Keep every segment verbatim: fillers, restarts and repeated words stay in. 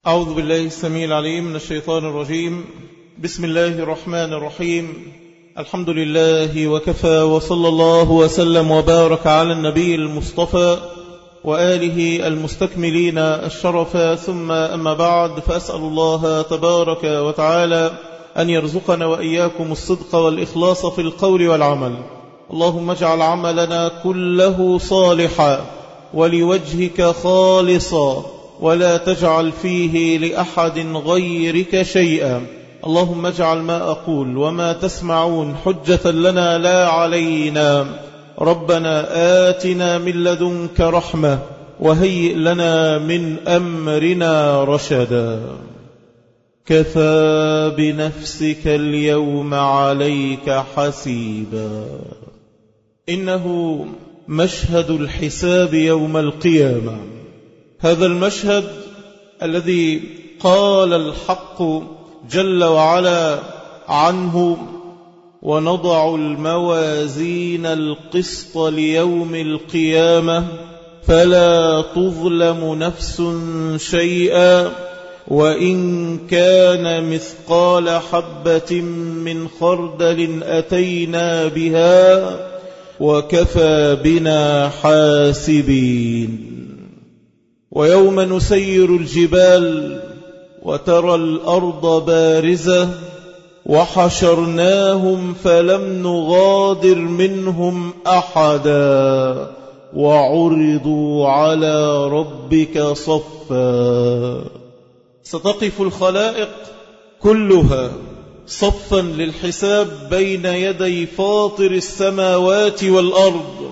أعوذ بالله السميع العليم من الشيطان الرجيم. بسم الله الرحمن الرحيم. الحمد لله وكفى، وصلى الله وسلم وبارك على النبي المصطفى وآله المستكملين الشرفا، ثم أما بعد، فأسأل الله تبارك وتعالى أن يرزقنا وإياكم الصدق والإخلاص في القول والعمل. اللهم اجعل عملنا كله صالحا ولوجهك خالصا، ولا تجعل فيه لأحد غيرك شيئا. اللهم اجعل ما أقول وما تسمعون حجة لنا لا علينا. ربنا آتنا من لدنك رحمة وهيئ لنا من أمرنا رشدا. كفى بنفسك اليوم عليك حسيبا. إنه مشهد الحساب يوم القيامة. هذا المشهد الذي قال الحق جل وعلا عنه: ونضع الموازين القسط ليوم القيامة فلا تظلم نفس شيئا وإن كان مثقال حبة من خردل أتينا بها وكفى بنا حاسبين. ويوم نسير الجبال وترى الأرض بارزة وحشرناهم فلم نغادر منهم أحدا وعرضوا على ربك صفا. ستقف الخلائق كلها صفا للحساب بين يدي فاطر السماوات والأرض،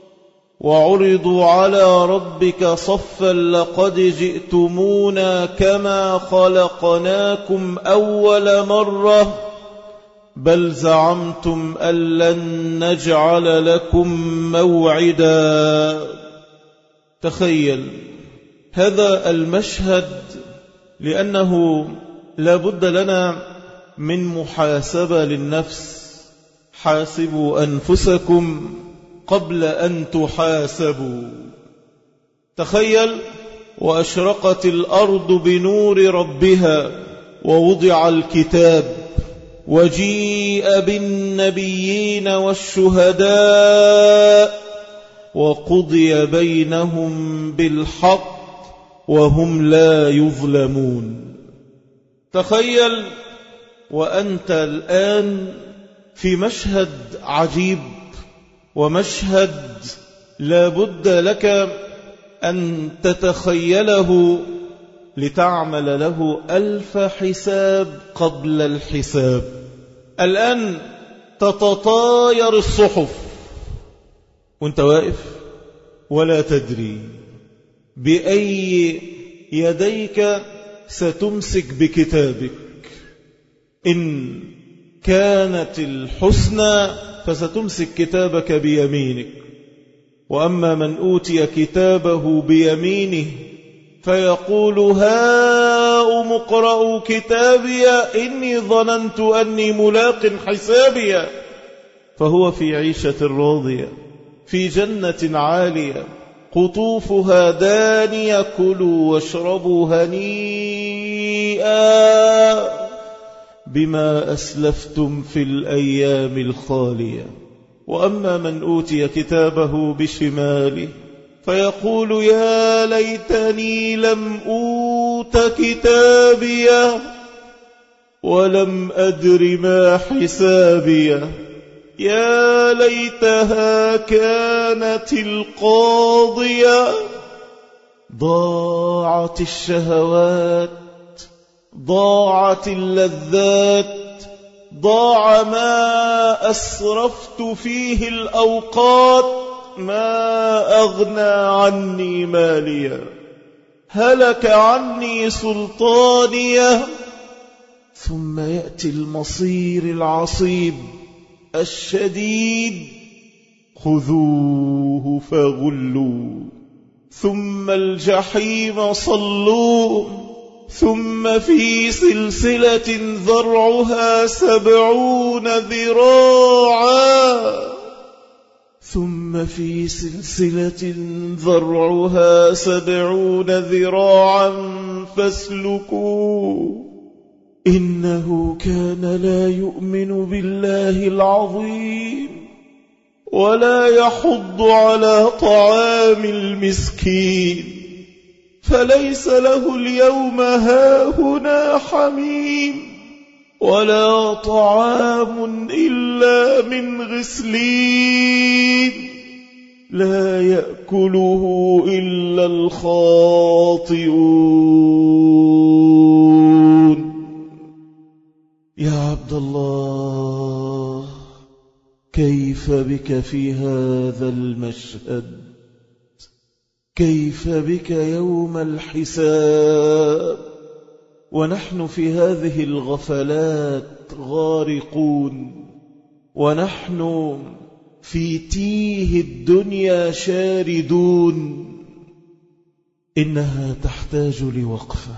وعرضوا على ربك صفا لقد جئتمونا كما خلقناكم أول مرة بل زعمتم أن لن نجعل لكم موعدا. تخيل هذا المشهد، لأنه لا بد لنا من محاسبة للنفس. حاسبوا أنفسكم قبل أن تحاسبوا. تخيل وأشرقت الأرض بنور ربها ووضع الكتاب وجيء بالنبيين والشهداء وقضي بينهم بالحق وهم لا يظلمون. تخيل وأنت الآن في مشهد عجيب، ومشهد لا بد لك أن تتخيله لتعمل له ألف حساب قبل الحساب. الآن تتطاير الصحف وانت واقف ولا تدري بأي يديك ستمسك بكتابك. إن كانت الحسنى فستمسك كتابك بيمينك، وأما من أوتي كتابه بيمينه فيقول هاؤم اقرءوا كتابي إني ظننت أني ملاق حسابي، فهو في عيشة راضية في جنة عالية قطوفها دانية كلوا واشربوا هنيئا بما أسلفتم في الأيام الخالية. وأما من أوتي كتابه بشماله فيقول يا ليتني لم أوت كتابيه ولم أدر ما حسابيه يا ليتها كانت القاضية. ضاعت الشهوات، ضاعت اللذات، ضاع ما أسرفت فيه الأوقات، ما أغنى عني ماليا، هلك عني سلطانيا. ثم يأتي المصير العصيب الشديد خذوه فغلوه ثم الجحيم صلوه ثم في سلسلة ذرعها سبعون ذراعا ثم في سلسلة ذرعها سبعون ذراعا فاسلكوه إنه كان لا يؤمن بالله العظيم ولا يحض على طعام المسكين فليس له اليوم هاهنا حميم ولا طعام إلا من غسلين لا يأكله إلا الخاطئون. يا عبد الله كيف بك في هذا المشهد؟ كيف بك يوم الحساب ونحن في هذه الغفلات غارقون، ونحن في تيه الدنيا شاردون؟ إنها تحتاج لوقفة،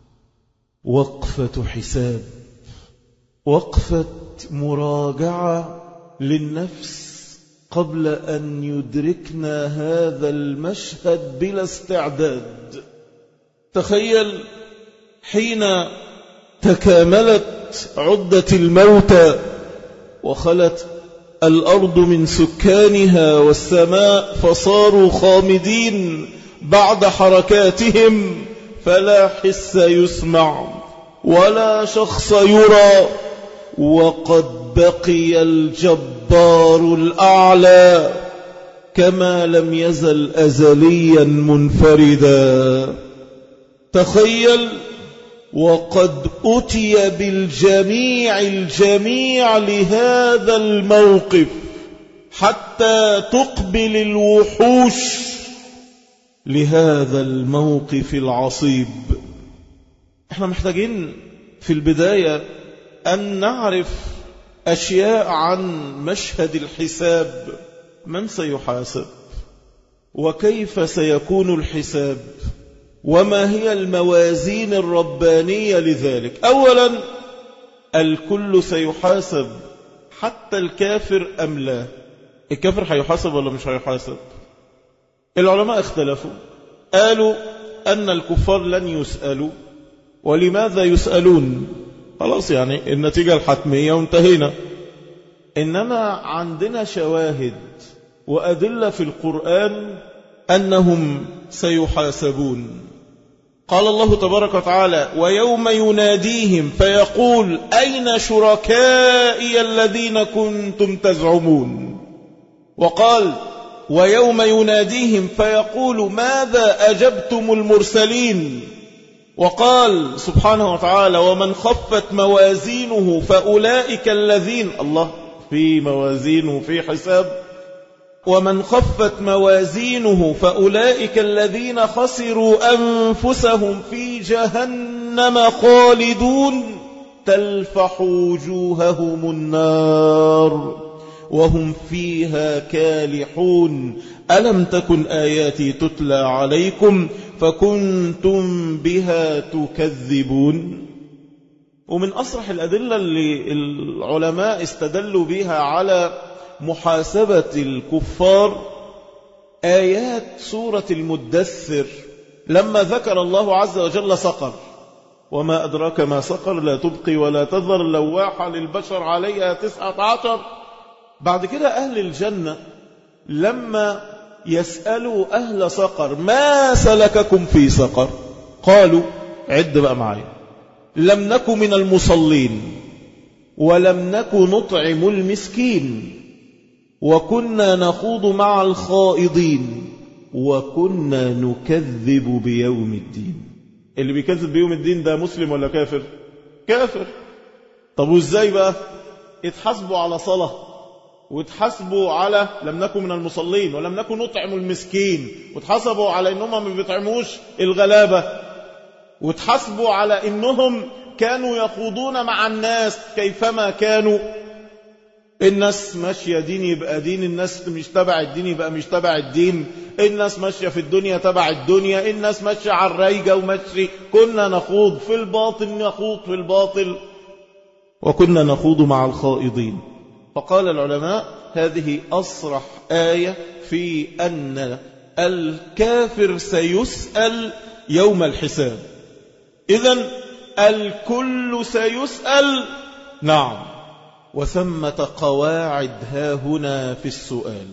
وقفة حساب، وقفة مراجعة للنفس قبل أن يدركنا هذا المشهد بلا استعداد. تخيل حين تكاملت عدة الموتى وخلت الأرض من سكانها والسماء فصاروا خامدين بعد حركاتهم، فلا حس يسمع ولا شخص يرى، وقد بقي الجبار الأعلى كما لم يزل أزليا منفردا. تخيل وقد أتي بالجميع الجميع لهذا الموقف حتى تقبل الوحوش لهذا الموقف العصيب. احنا محتاجين في البداية أن نعرف أشياء عن مشهد الحساب. من سيحاسب؟ وكيف سيكون الحساب؟ وما هي الموازين الربانية لذلك؟ أولا، الكل سيحاسب حتى الكافر أم لا؟ الكافر هيحاسب ولا مش هيحاسب؟ العلماء اختلفوا، قالوا أن الكفار لن يسألوا. ولماذا يسألون؟ خلاص يعني النتيجة الحتمية وانتهينا. إنما عندنا شواهد وأدلة في القرآن أنهم سيحاسبون. قال الله تبارك وتعالى: ويوم يناديهم فيقول أين شركائي الذين كنتم تزعمون. وقال: ويوم يناديهم فيقول ماذا أجبتم المرسلين. وقال سبحانه وتعالى: ومن خفت موازينه فأولئك الذين، الله في موازينه في حساب، ومن خفت موازينه فأولئك الذين خسروا أنفسهم في جهنم خالدون تلفح وجوههم النار وهم فيها كالحون ألم تكن آياتي تتلى عليكم فكنتم بها تكذبون. ومن أصرح الأدلة اللي العلماء استدلوا بها على محاسبة الكفار آيات سورة المدثر، لما ذكر الله عز وجل سقر: وما أدراك ما سقر لا تبقي ولا تذر لواحة للبشر عليها تسعة عشر. بعد كده أهل الجنة لما يسألوا أهل سقر ما سلككم في سقر، قالوا، عد بقى معي: لم نكن من المصلين ولم نكن نطعم المسكين وكنا نخوض مع الخائضين وكنا نكذب بيوم الدين. اللي بيكذب بيوم الدين ده مسلم ولا كافر؟ كافر. طب وازاي بقى؟ اتحاسبوا على صلاة، واتحاسبوا على لم نكن من المصلين ولم نكن نطعم المسكين، واتحاسبوا على انهم ما بيطعموش الغلابة، واتحاسبوا على انهم كانوا يخوضون مع الناس كيفما كانوا. الناس ماشية دين يبقى دين، الناس مش تبع الدين يبقى مش تبع الدين، الناس ماشية في الدنيا تبع الدنيا، الناس ماشية على الرايجة وماشي. كنا نخوض في الباطل، نخوض في الباطل وكنا نخوض مع الخائضين. فقال العلماء هذه أصرح آية في أن الكافر سيسأل يوم الحساب. إذن الكل سيسأل. نعم، وثمة قواعد ها هنا في السؤال.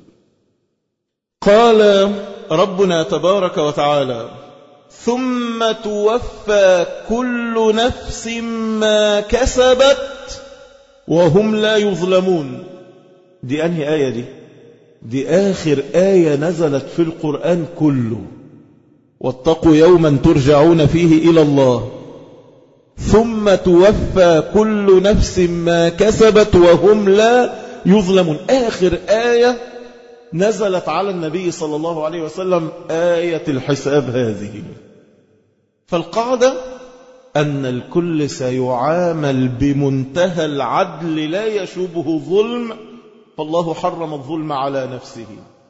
قال ربنا تبارك وتعالى: ثم توفى كل نفس ما كسبت وهم لا يظلمون. دي أنهي آية دي؟ دي آخر آية نزلت في القرآن كله. واتقوا يوما ترجعون فيه إلى الله ثم توفى كل نفس ما كسبت وهم لا يظلمون. آخر آية نزلت على النبي صلى الله عليه وسلم آية الحساب هذه. فالقاعدة أن الكل سيعامل بمنتهى العدل لا يشوبه ظلم، فالله حرم الظلم على نفسه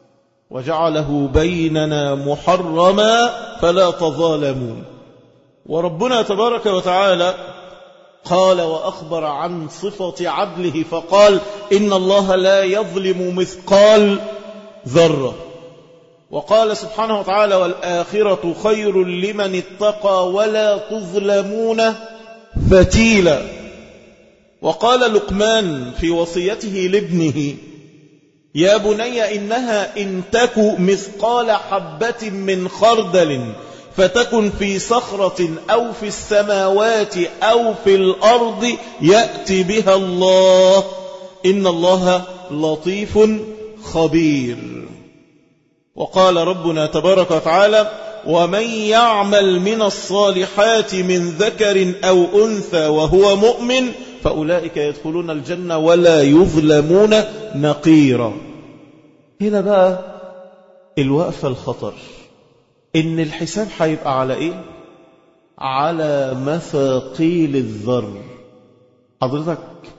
وجعله بيننا محرما فلا تظالمون. وربنا تبارك وتعالى قال وأخبر عن صفة عدله فقال: إن الله لا يظلم مثقال ذرة. وقال سبحانه وتعالى: والآخرة خير لمن اتقى ولا تظلمون فتيلا. وقال لقمان في وصيته لابنه: يا بني إنها إن تك مثقال حبة من خردل فتكن في صخرة أو في السماوات أو في الأرض يأتي بها الله إن الله لطيف خبير. وقال ربنا تبارك وتعالى: ومن يعمل من الصالحات من ذكر أو أنثى وهو مؤمن فأولئك يدخلون الجنة ولا يظلمون نقيرا. هنا بقى الوقفة الخطر، إن الحساب هيبقى على إيه؟ على مثاقيل الذر. حضرتك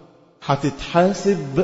هتتحاسب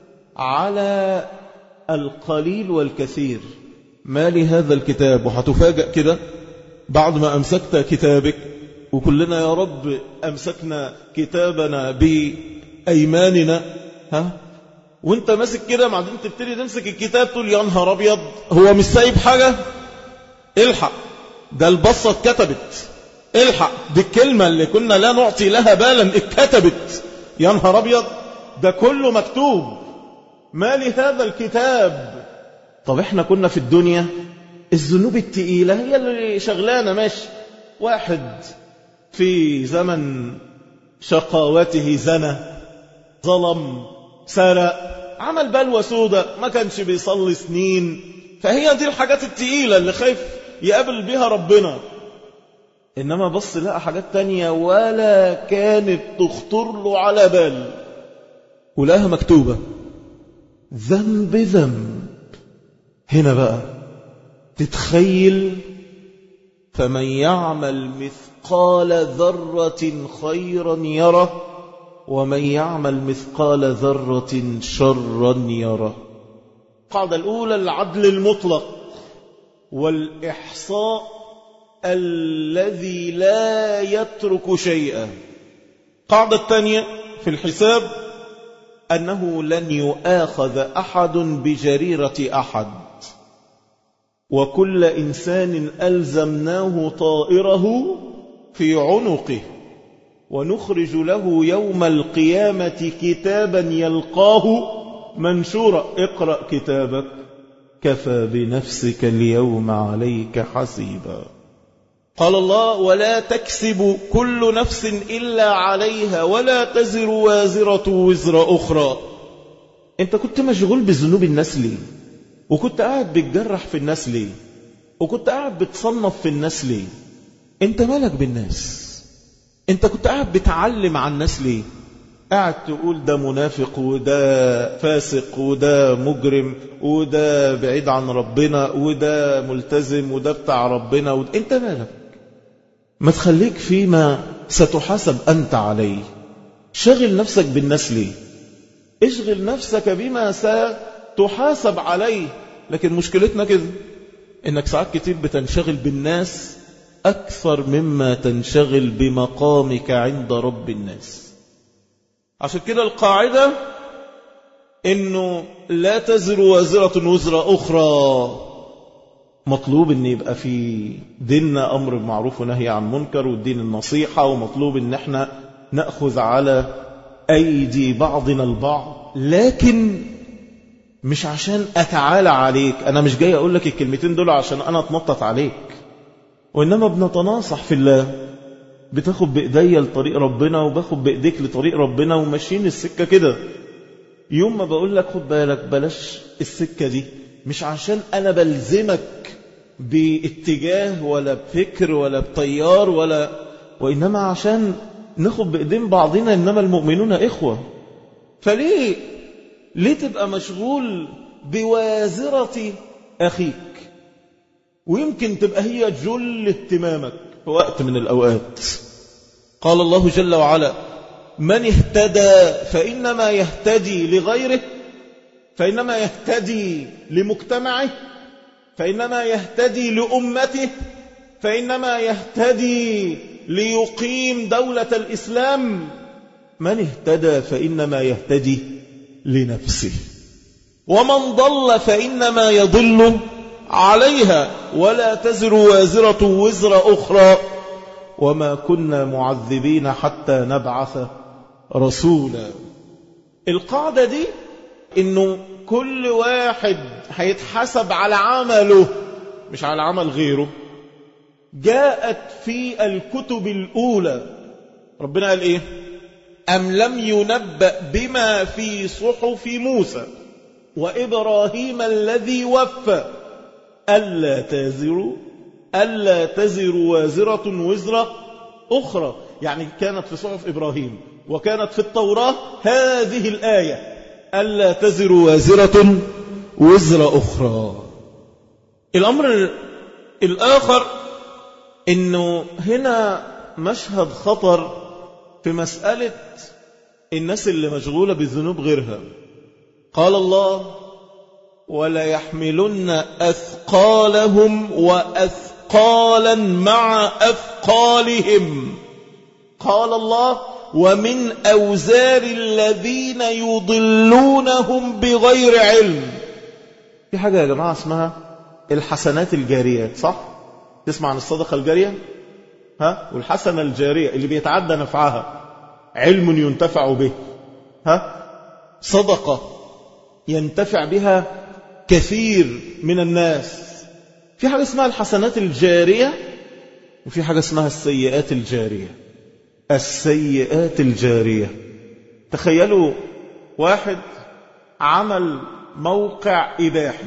على القليل والكثير. ما لهذا الكتاب؟ وهتفاجأ كده بعد ما أمسكت كتابك، وكلنا يا رب أمسكنا كتابنا بأيماننا، ها؟ وانت ماسك كده بعدين تبتدي تمسك الكتاب تقول يا نهار أبيض، هو مش سايب حاجة؟ الحق، ده البصة اتكتبت. الحق، دي الكلمة اللي كنا لا نعطي لها بالا اتكتبت. يا نهار أبيض، ده كله مكتوب. ما لهذا الكتاب؟ طب احنا كنا في الدنيا الذنوب التقيلة هي اللي شغلانة ماشي. واحد في زمن شقاوته زنى، ظلم، سرق، عمل بلوى سودة، ما كانش بيصلي سنين. فهي دي الحاجات التقيلة اللي خايف يقابل بها ربنا. إنما بص لقى حاجات تانية ولا كانت تخطر له على بال، ولقاها مكتوبة ذنب ذنب. هنا بقى تتخيل: فمن يعمل مثقال ذرة خيرا يره ومن يعمل مثقال ذرة شرا يره. القاعدة الأولى العدل المطلق والإحصاء الذي لا يترك شيئا. القاعدة الثانية في الحساب أنه لن يؤاخذ أحد بجريرة أحد، وكل إنسان ألزمناه طائره في عنقه ونخرج له يوم القيامة كتابا يلقاه منشورا اقرأ كتابك كفى بنفسك اليوم عليك حسيبا. قال الله: ولا تكسب كل نفس إلا عليها ولا تزر وازرة وزر أخرى. انت كنت مشغول بذنوب الناس ليه؟ وكنت قاعد بتجرح في الناس ليه؟ وكنت قاعد بتصنف في الناس ليه؟ انت مالك بالناس؟ انت كنت قاعد بتعلم عن الناس ليه؟ قاعد تقول ده منافق وده فاسق وده مجرم وده بعيد عن ربنا وده ملتزم وده بتاع ربنا وده. انت مالك؟ ما تخليك فيما ستحاسب أنت عليه. شغل نفسك بالناس ليه؟ اشغل نفسك بما ستحاسب عليه. لكن مشكلتنا كده، انك ساعات كتير بتنشغل بالناس أكثر مما تنشغل بمقامك عند رب الناس. عشان كده القاعدة إنه لا تزر وازرة وزر أخرى. مطلوب ان يبقى في ديننا امر بالمعروف ونهي عن منكر، والدين النصيحة، ومطلوب ان احنا نأخذ على ايدي بعضنا البعض، لكن مش عشان اتعالى عليك. انا مش جاي اقول لك الكلمتين دول عشان انا اتنطط عليك، وانما بنتناصح في الله. بتاخد بايديا لطريق ربنا وباخد بايديك لطريق ربنا، وماشيين السكة كده. يوم ما بقول لك خد بالك بلاش السكة دي، مش عشان أنا بلزمك باتجاه ولا بفكر ولا بطيار ولا، وإنما عشان ناخد بإيدين بعضنا، إنما المؤمنون إخوة. فليه ليه تبقى مشغول بوازرة أخيك، ويمكن تبقى هي جل اهتمامك في وقت من الأوقات؟ قال الله جل وعلا: من اهتدى فإنما يهتدي لغيره، فإنما يهتدي لمجتمعه، فإنما يهتدي لأمته، فإنما يهتدي ليقيم دولة الإسلام. من اهتدى فإنما يهتدي لنفسه، ومن ضل فإنما يضل عليها، ولا تزر وازرة وزر أخرى، وما كنا معذبين حتى نبعث رسولا. القاعدة دي إنه كل واحد هيتحسب على عمله مش على عمل غيره، جاءت في الكتب الأولى. ربنا قال إيه؟ أم لم ينبأ بما في صحف موسى وإبراهيم الذي وفى ألا تزر ألا تزر وازرة وزر أخرى. يعني كانت في صحف إبراهيم وكانت في التوراة هذه الآية: ألا تزر وازرة وزر أخرى. الأمر الآخر إنه هنا مشهد خطر في مسألة الناس اللي مشغولة بالذنوب غيرها. قال الله: ولا يحملن أثقالهم وأثقالا مع أثقالهم. قال الله: ومن أوزار الذين يضلونهم بغير علم. في حاجة يا جماعة اسمها الحسنات الجارية، صح؟ تسمع عن الصدقة الجارية؟ ها؟ والحسنة الجارية اللي بيتعدى نفعها علم ينتفع به، ها؟ صدقة ينتفع بها كثير من الناس. في حاجة اسمها الحسنات الجارية، وفي حاجة اسمها السيئات الجارية. السيئات الجارية، تخيلوا واحد عمل موقع إباحي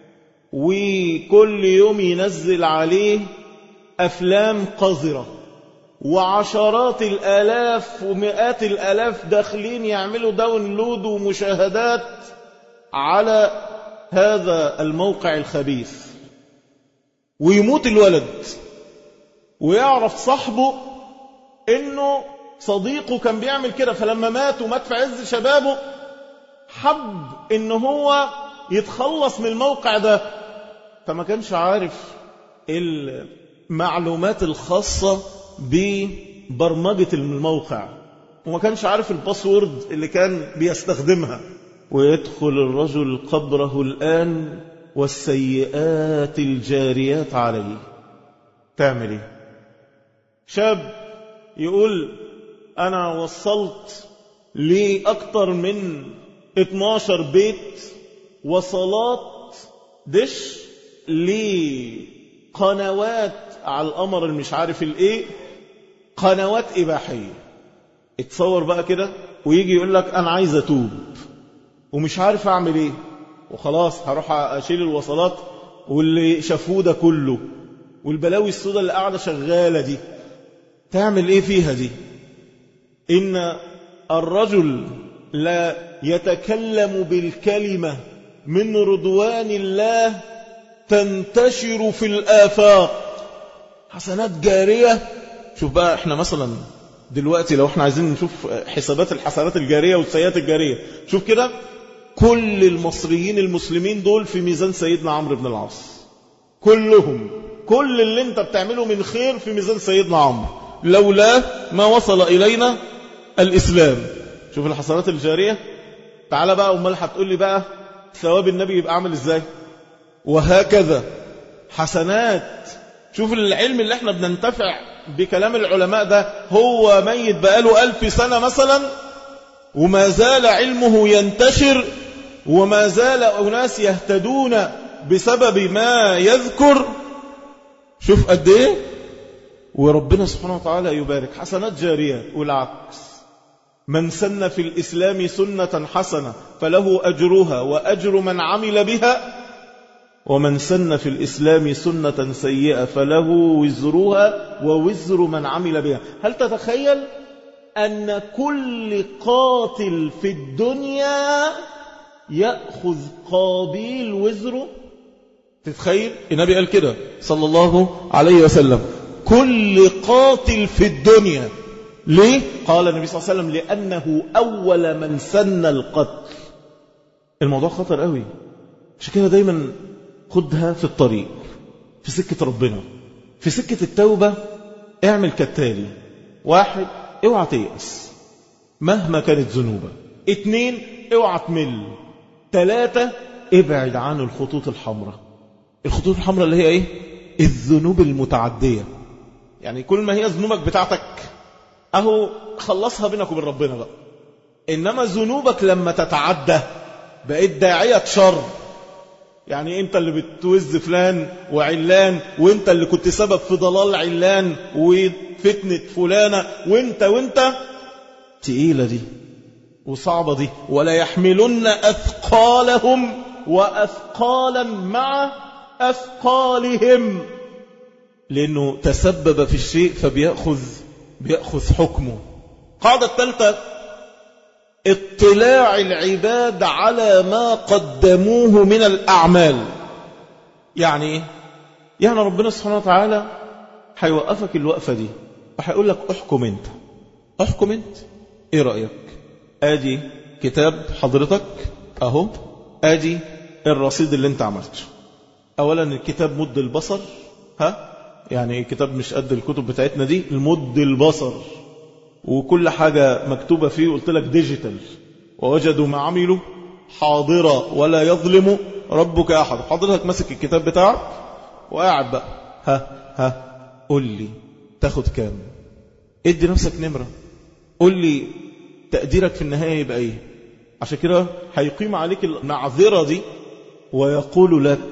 وكل يوم ينزل عليه أفلام قذرة، وعشرات الآلاف ومئات الآلاف داخلين يعملوا داونلود ومشاهدات على هذا الموقع الخبيث، ويموت الولد ويعرف صاحبه انه صديقه كان بيعمل كده، فلما مات ومات في عز شبابه حب انه هو يتخلص من الموقع ده، فما كانش عارف المعلومات الخاصة ببرمجة الموقع، وما كانش عارف الباسورد اللي كان بيستخدمها. ويدخل الرجل قبره الآن والسيئات الجاريات عليه. تعمل ايه؟ شاب يقول أنا وصلت لأكثر من اتناشر بيت وصلات دش لقنوات على القمر المش عارف الايه، قنوات إباحية. اتصور بقى كده، ويجي يقول لك أنا عايز أتوب ومش عارف أعمل إيه، وخلاص هروح أشيل الوصلات واللي شافوه ده كله والبلاوي السوداء اللي قاعدة شغالة دي. تعمل إيه فيها دي؟ إن الرجل لا يتكلم بالكلمة من رضوان الله تنتشر في الآفاق. حسنات جارية. شوف بقى احنا مثلا دلوقتي لو احنا عايزين نشوف حسابات الحسنات الجارية والسيئات الجارية، شوف كده كل المصريين المسلمين دول في ميزان سيدنا عمرو بن العاص، كلهم، كل اللي انت بتعمله من خير في ميزان سيدنا عمرو، لولا ما وصل إلينا الإسلام. شوف الحسنات الجارية. تعال بقى، امال هتقول لي بقى ثواب النبي يبقى عامل ازاي؟ وهكذا حسنات. شوف العلم اللي احنا بننتفع بكلام العلماء ده، هو ميت بقاله ألف سنة مثلا وما زال علمه ينتشر، وما زال أناس يهتدون بسبب ما يذكر. شوف قد ايه، وربنا سبحانه وتعالى يبارك حسنات جارية. والعكس، من سن في الإسلام سنة حسنة فله أجرها وأجر من عمل بها، ومن سن في الإسلام سنة سيئة فله وزرها ووزر من عمل بها. هل تتخيل أن كل قاتل في الدنيا يأخذ قابيل وزره؟ تتخيل؟ النبي قال كده صلى الله عليه وسلم، كل قاتل في الدنيا. ليه؟ قال النبي صلى الله عليه وسلم لأنه أول من سن القتل. الموضوع خطر قوي، عشان كده دايما خدها في الطريق، في سكة ربنا، في سكة التوبة. اعمل كالتالي: واحد، اوعى تيأس مهما كانت ذنوبك. اتنين، اوعى تمل. تلاتة، ابعد عن الخطوط الحمراء. الخطوط الحمراء اللي هي ايه؟ الذنوب المتعدية. يعني كل ما هي ذنوبك بتاعتك اهو خلصها بينك وبين ربنا بقى. انما ذنوبك لما تتعدى بقيت داعية شر، يعني انت اللي بتوز فلان وعلان، وانت اللي كنت سبب في ضلال علان وفتنة فلانة، وانت وانت تقيلة دي وصعبة دي. ولا يحملن أثقالهم وأثقالا مع أثقالهم، لأنه تسبب في الشيء فبيأخذ بيأخذ حكمه. قاعدة الثالثة: اطلاع العباد على ما قدموه من الأعمال. يعني ايه؟ يعني ربنا سبحانه وتعالى هيوقفك الوقفة دي وهيقول لك احكم انت. احكم انت، ايه رأيك؟ ادي كتاب حضرتك اهو، ادي الرصيد اللي انت عملته. اولا الكتاب مد البصر، ها يعني الكتاب مش قد الكتب بتاعتنا دي، المد البصر، وكل حاجة مكتوبة فيه قلت لك ديجيتال. ووجدوا ما عملوا حاضرة ولا يظلم ربك أحد. حضرتك ماسك الكتاب بتاعك وقاعد بقى، ها ها قل لي تاخد كام، ادي نفسك نمرة، قل لي تقديرك في النهاية يبقى ايه. عشان كده هيقيم عليك المعذرة دي ويقول لك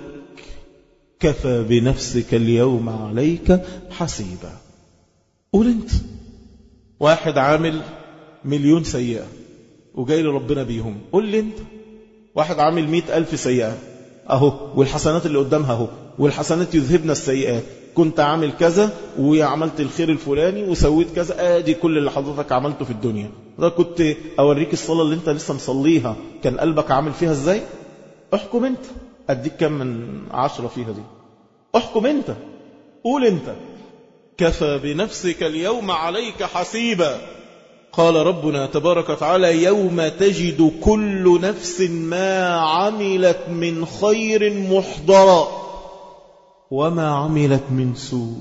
كفى بنفسك اليوم عليك حسيبا. قول انت. واحد عامل مليون سيئة وجاي لربنا بيهم، قول لي انت. واحد عامل مئة ألف سيئة اهو، والحسنات اللي قدامها اهو، والحسنات يذهبنا السيئات. كنت عامل كذا وعملت الخير الفلاني وسويت كذا، ادي كل اللي حضرتك عملته في الدنيا. ده كنت اوريك الصلاة اللي انت لسه مصليها كان قلبك عامل فيها ازاي. احكم انت، اديك كم من عشرة فيها دي. احكم انت، قول انت. كفى بنفسك اليوم عليك حسيبا. قال ربنا تبارك وتعالى: يوم تجد كل نفس ما عملت من خير محضرا وما عملت من سوء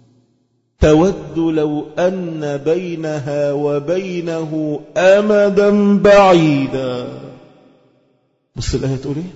تود لو أن بينها وبينه أمدا بعيدا. بص الآية تقول ايه؟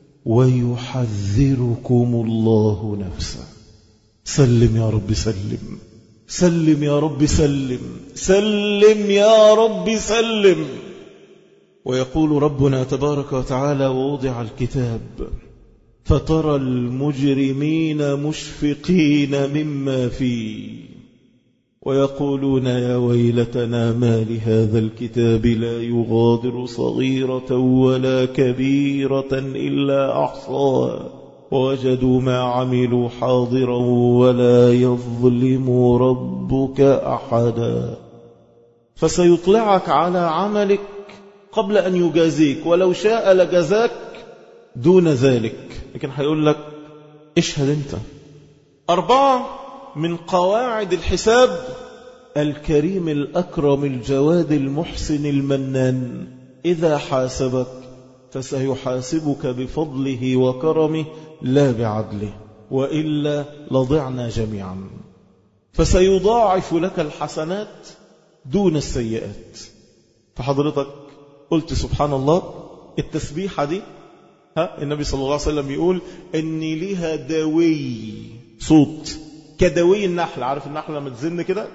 ويحذركم الله نفسه. سلم يا رب سلم، سلم يا رب سلم، سلم يا رب سلم. ويقول ربنا تبارك وتعالى: ووضع الكتاب فترى المجرمين مشفقين مما فيه ويقولون يا ويلتنا ما لهذا الكتاب لا يغادر صغيرة ولا كبيرة إلا أحصاها ووجدوا ما عملوا حاضرا ولا يظلم ربك أحدا. فسيطلعك على عملك قبل أن يجازيك، ولو شاء لجزاك دون ذلك، لكن هيقول لك اشهد انت. أربعة من قواعد الحساب: الكريم الأكرم الجواد المحسن المنان إذا حاسبك فسيحاسبك بفضله وكرمه لا بعدله، وإلا لضعنا جميعا. فسيضاعف لك الحسنات دون السيئات. فحضرتك قلت سبحان الله، التسبيحة دي ها النبي صلى الله عليه وسلم يقول إن لها دوي، صوت كدوي النحل. عارف النحل لما تزن كده؟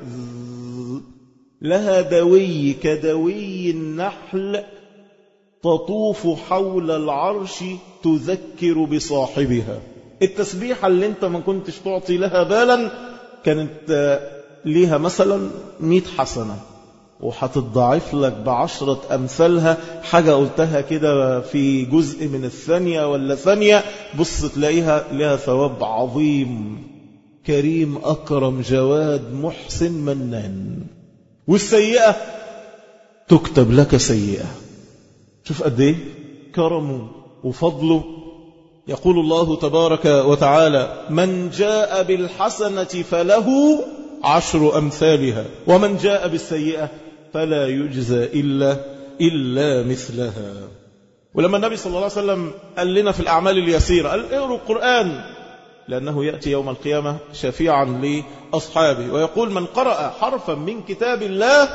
لها دوي كدوي النحل تطوف حول العرش تذكر بصاحبها. التسبيحة اللي انت ما كنتش تعطي لها بالا كانت ليها مثلا مئة حسنة، وهتضاعف لك بعشرة أمثالها. حاجة قلتها كده في جزء من الثانية ولا ثانية، بص تلاقيها لها ثواب عظيم. كريم أكرم جواد محسن منان. والسيئة تكتب لك سيئة. شوف قد ايه كرمه وفضله. يقول الله تبارك وتعالى: من جاء بالحسنة فله عشر أمثالها ومن جاء بالسيئة فلا يجزى إلا إلا مثلها. ولما النبي صلى الله عليه وسلم قال لنا في الأعمال اليسيرة قال: اقروا القرآن لأنه يأتي يوم القيامة شفيعا لأصحابه، ويقول: من قرأ حرفا من كتاب الله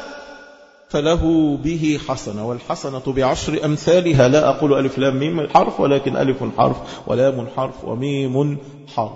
فله به حسنة، والحسنة بعشر أمثالها. لا أقول ألف لام ميم حرف، ولكن ألف حرف ولام حرف وميم حرف.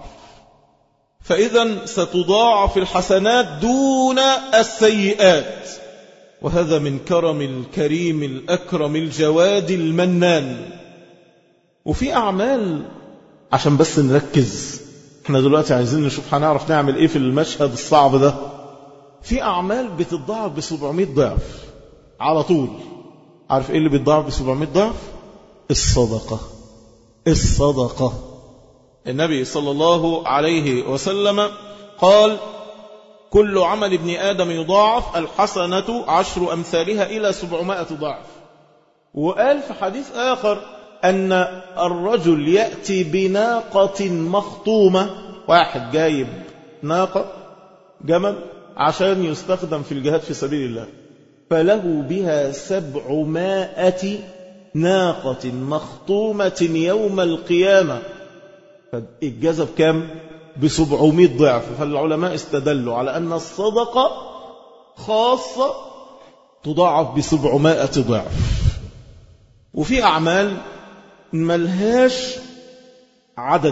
فإذا ستضاعف الحسنات دون السيئات، وهذا من كرم الكريم الأكرم الجواد المنان. وفي أعمال عشان بس نركز، احنا دلوقتي عايزين نشوف هنعرف نعمل ايه في المشهد الصعب ده. في أعمال بتضاعف بسبعمائة ضعف على طول. عارف ايه اللي بيتضاعف بسبعمائة ضعف؟ الصدقة. الصدقة. النبي صلى الله عليه وسلم قال: كل عمل ابن آدم يضاعف، الحسنة عشر أمثالها إلى سبعمائة ضعف. وقال في حديث آخر أن الرجل يأتي بناقة مخطومة، واحد جايب ناقة جمل عشان يستخدم في الجهاد في سبيل الله، فله بها سبعمائة ناقة مخطومة يوم القيامة، فالجزء بكام؟ بسبعمائة ضعف. فالعلماء استدلوا على أن الصدقة خاصة تضاعف بسبعمائة ضعف. وفي أعمال ملهاش عدد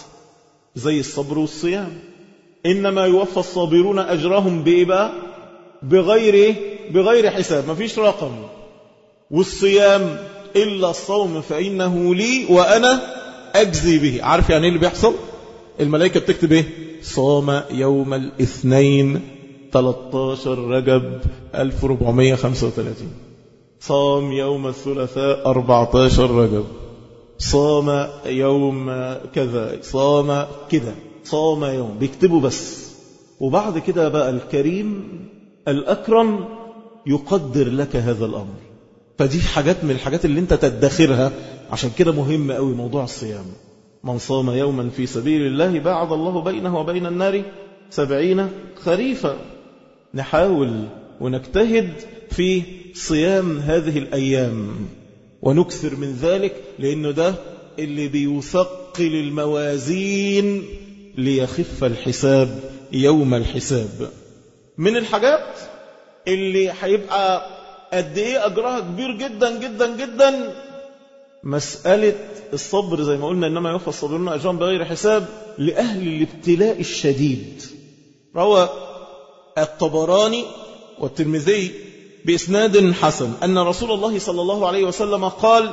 زي الصبر والصيام، إنما يوفى الصابرون أجرهم بإيه؟ بغير بغير حساب، ما فيش رقم. والصيام إلا الصوم فإنه لي وأنا أجزي به. عارف يعني إيه اللي بيحصل؟ الملائكة بتكتب إيه؟ صام يوم الاثنين ثلاثة عشر رجب ألف وأربعمائة وخمسة وثلاثين، صام يوم الثلاثاء أربعة عشر رجب، صام يوم كذا، صام كده، صام يوم، بيكتبوا بس. وبعد كده بقى الكريم الأكرم يقدر لك هذا الأمر. فدي حاجات من الحاجات اللي انت تدخرها. عشان كده مهم قوي موضوع الصيام. من صام يوما في سبيل الله باعد الله بينه وبين النار سبعين خريفا. نحاول ونجتهد في صيام هذه الأيام ونكثر من ذلك، لأنه ده اللي بيثقل الموازين ليخف الحساب يوم الحساب. من الحاجات اللي هيبقى قد ايه أجرها كبير جدا جدا جدا مسألة الصبر، زي ما قلنا: إنما يوفى الصابرون أجرهم بغير حساب، لأهل الابتلاء الشديد. روى الطبراني والترمذي بإسناد حسن أن رسول الله صلى الله عليه وسلم قال: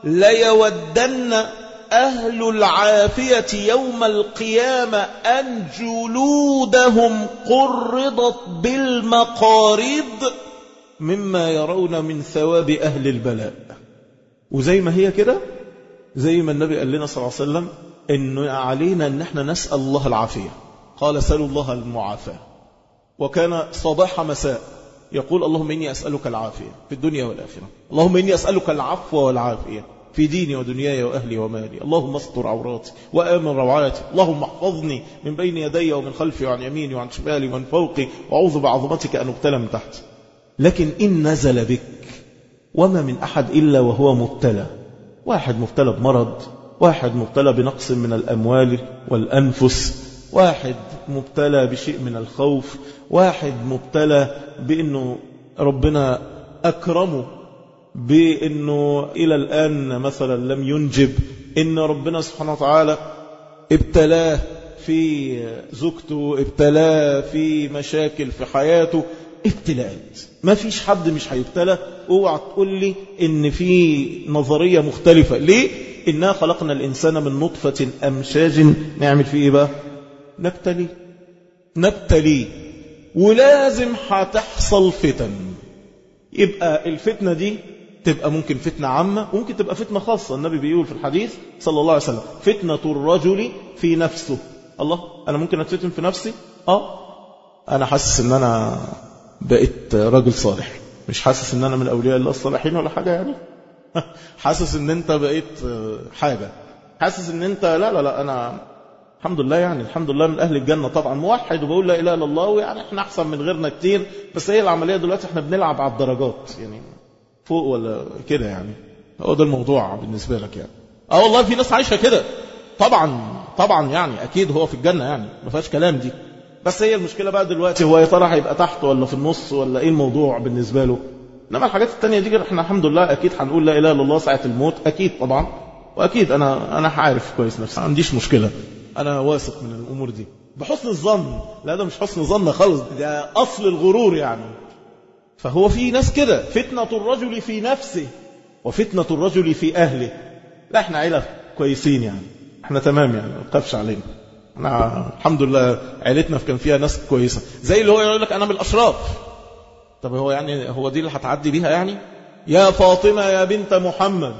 ليودن أهل العافية يوم القيامة أن جلودهم قرضت بالمقاريض مما يرون من ثواب أهل البلاء. وزي ما هي كده، زي ما النبي قال لنا صلى الله عليه وسلم إنه علينا أن احنا نسأل الله العافية. قال: سألوا الله المعافاة. وكان صباح مساء يقول: اللهم إني أسألك العافية في الدنيا والآخرة، اللهم إني أسألك العفو والعافية في ديني ودنياي وأهلي ومالي، اللهم استر عوراتي وآمن روعاتي، اللهم احفظني من بين يدي ومن خلفي وعن يميني وعن شمالي ومن فوقي، وأعوذ بعظمتك أن أبتلى من تحت. لكن إن نزل بك، وما من أحد إلا وهو مبتلى. واحد مبتلى بمرض، واحد مبتلى بنقص من الأموال والأنفس، واحد مبتلى بشيء من الخوف، واحد مبتلى بأنه ربنا أكرمه بأنه إلى الآن مثلا لم ينجب إن ربنا سبحانه وتعالى ابتلاه في زوجته، ابتلاه في مشاكل في حياته، ابتلاءات. ما فيش حد مش هيبتلى. اوعى تقول لي ان في نظرية مختلفة. ليه؟ إنا خلقنا الإنسان من نطفة أمشاج نعمل فيه إيه بقى؟ نبتلي نبتلي ولازم هتحصل فتن. يبقى الفتنة دي تبقى ممكن فتنة عامة وممكن تبقى فتنة خاصة. النبي بيقول في الحديث صلى الله عليه وسلم فتنة الرجل في نفسه. الله، أنا ممكن أتفتن في نفسي؟ آه أنا حاسس إن أنا بقيت راجل صالح، مش حاسس إن أنا من أولياء الله الصالحين ولا حاجة يعني. حاسس إن أنت بقيت حاجة، حاسس إن أنت لا لا لا أنا الحمد لله يعني الحمد لله من أهل الجنة طبعا، موحد وبقول لا إله إلا الله، ويعني إحنا أحسن من غيرنا كتير. بس هي العملية دلوقتي إحنا بنلعب على الدرجات يعني فوق ولا كده يعني. هو ده الموضوع بالنسبة لك يعني. اه والله في ناس عايشة كده طبعا طبعا يعني أكيد هو في الجنة يعني ما فيهاش كلام دي. بس هي المشكلة بقى دلوقتي هو يا ترى هيبقى تحت ولا في النص ولا إيه الموضوع بالنسبة له. إنما الحاجات التانية دي إحنا الحمد لله أكيد هنقول لا إله إلا الله ساعة الموت أكيد طبعا. وأكيد أنا أنا عارف كويس نفسي، ما عنديش مشكلة، أنا واثق من الأمور دي بحسن الظن. لا ده مش حسن ظن خالص، ده أصل الغرور يعني. فهو في ناس كده فتنة الرجل في نفسه وفتنة الرجل في أهله. لا احنا عيلة كويسين يعني، احنا تمام يعني ما تخافش علينا، احنا الحمد لله عيلتنا كان فيها ناس كويسة. زي اللي هو يقول لك أنا من الأشراف. طب هو يعني هو دي اللي هتعدي بيها يعني؟ يا فاطمة يا بنت محمد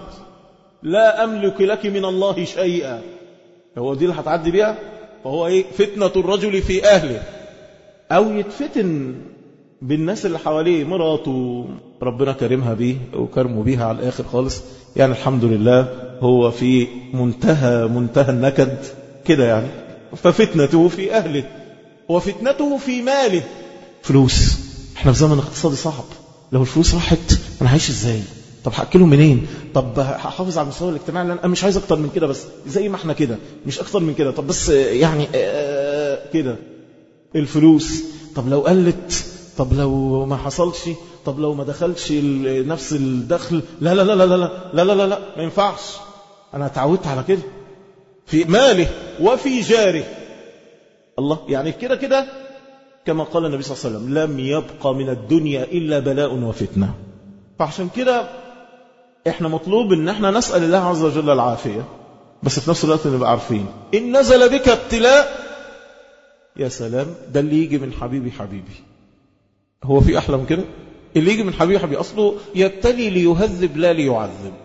لا أملك لك من الله شيئا، هو دي اللي هتعدي بيها؟ فهو ايه؟ فتنة الرجل في أهله. أو يتفتن بالناس اللي حواليه، مراته ربنا كرمها بيه وكرمه بيها على الآخر خالص يعني الحمد لله، هو في منتهى منتهى النكد كده يعني. ففتنته في أهله وفتنته في ماله. فلوس، احنا في زمن اقتصادي صعب، لو الفلوس راحت انا هعيش ازاي؟ طب هاكله منين؟ طب هحافظ على المستوى الاجتماعي اللي انا مش عايز اكتر من كده، بس زي ما احنا كده مش اكتر من كده. طب بس يعني آه كده الفلوس. طب لو قلت، طب لو ما حصلش، طب لو ما دخلش نفس الدخل، لا لا لا لا لا لا لا لا لا ما ينفعش، انا اتعودت على كده. في ماله وفي جاره. الله، يعني كده كده كما قال النبي صلى الله عليه وسلم لم يبقى من الدنيا إلا بلاء وفتنة. فعشان كده احنا مطلوب ان احنا نسأل الله عز وجل العافية، بس في نفس الوقت نبقى عارفين إن نزل بك ابتلاء، يا سلام، ده اللي يجي من حبيبي حبيبي. هو في أحلى من كده؟ اللي يجي من حبيبي حبيبي أصله يبتلي ليهذب لا ليعذب.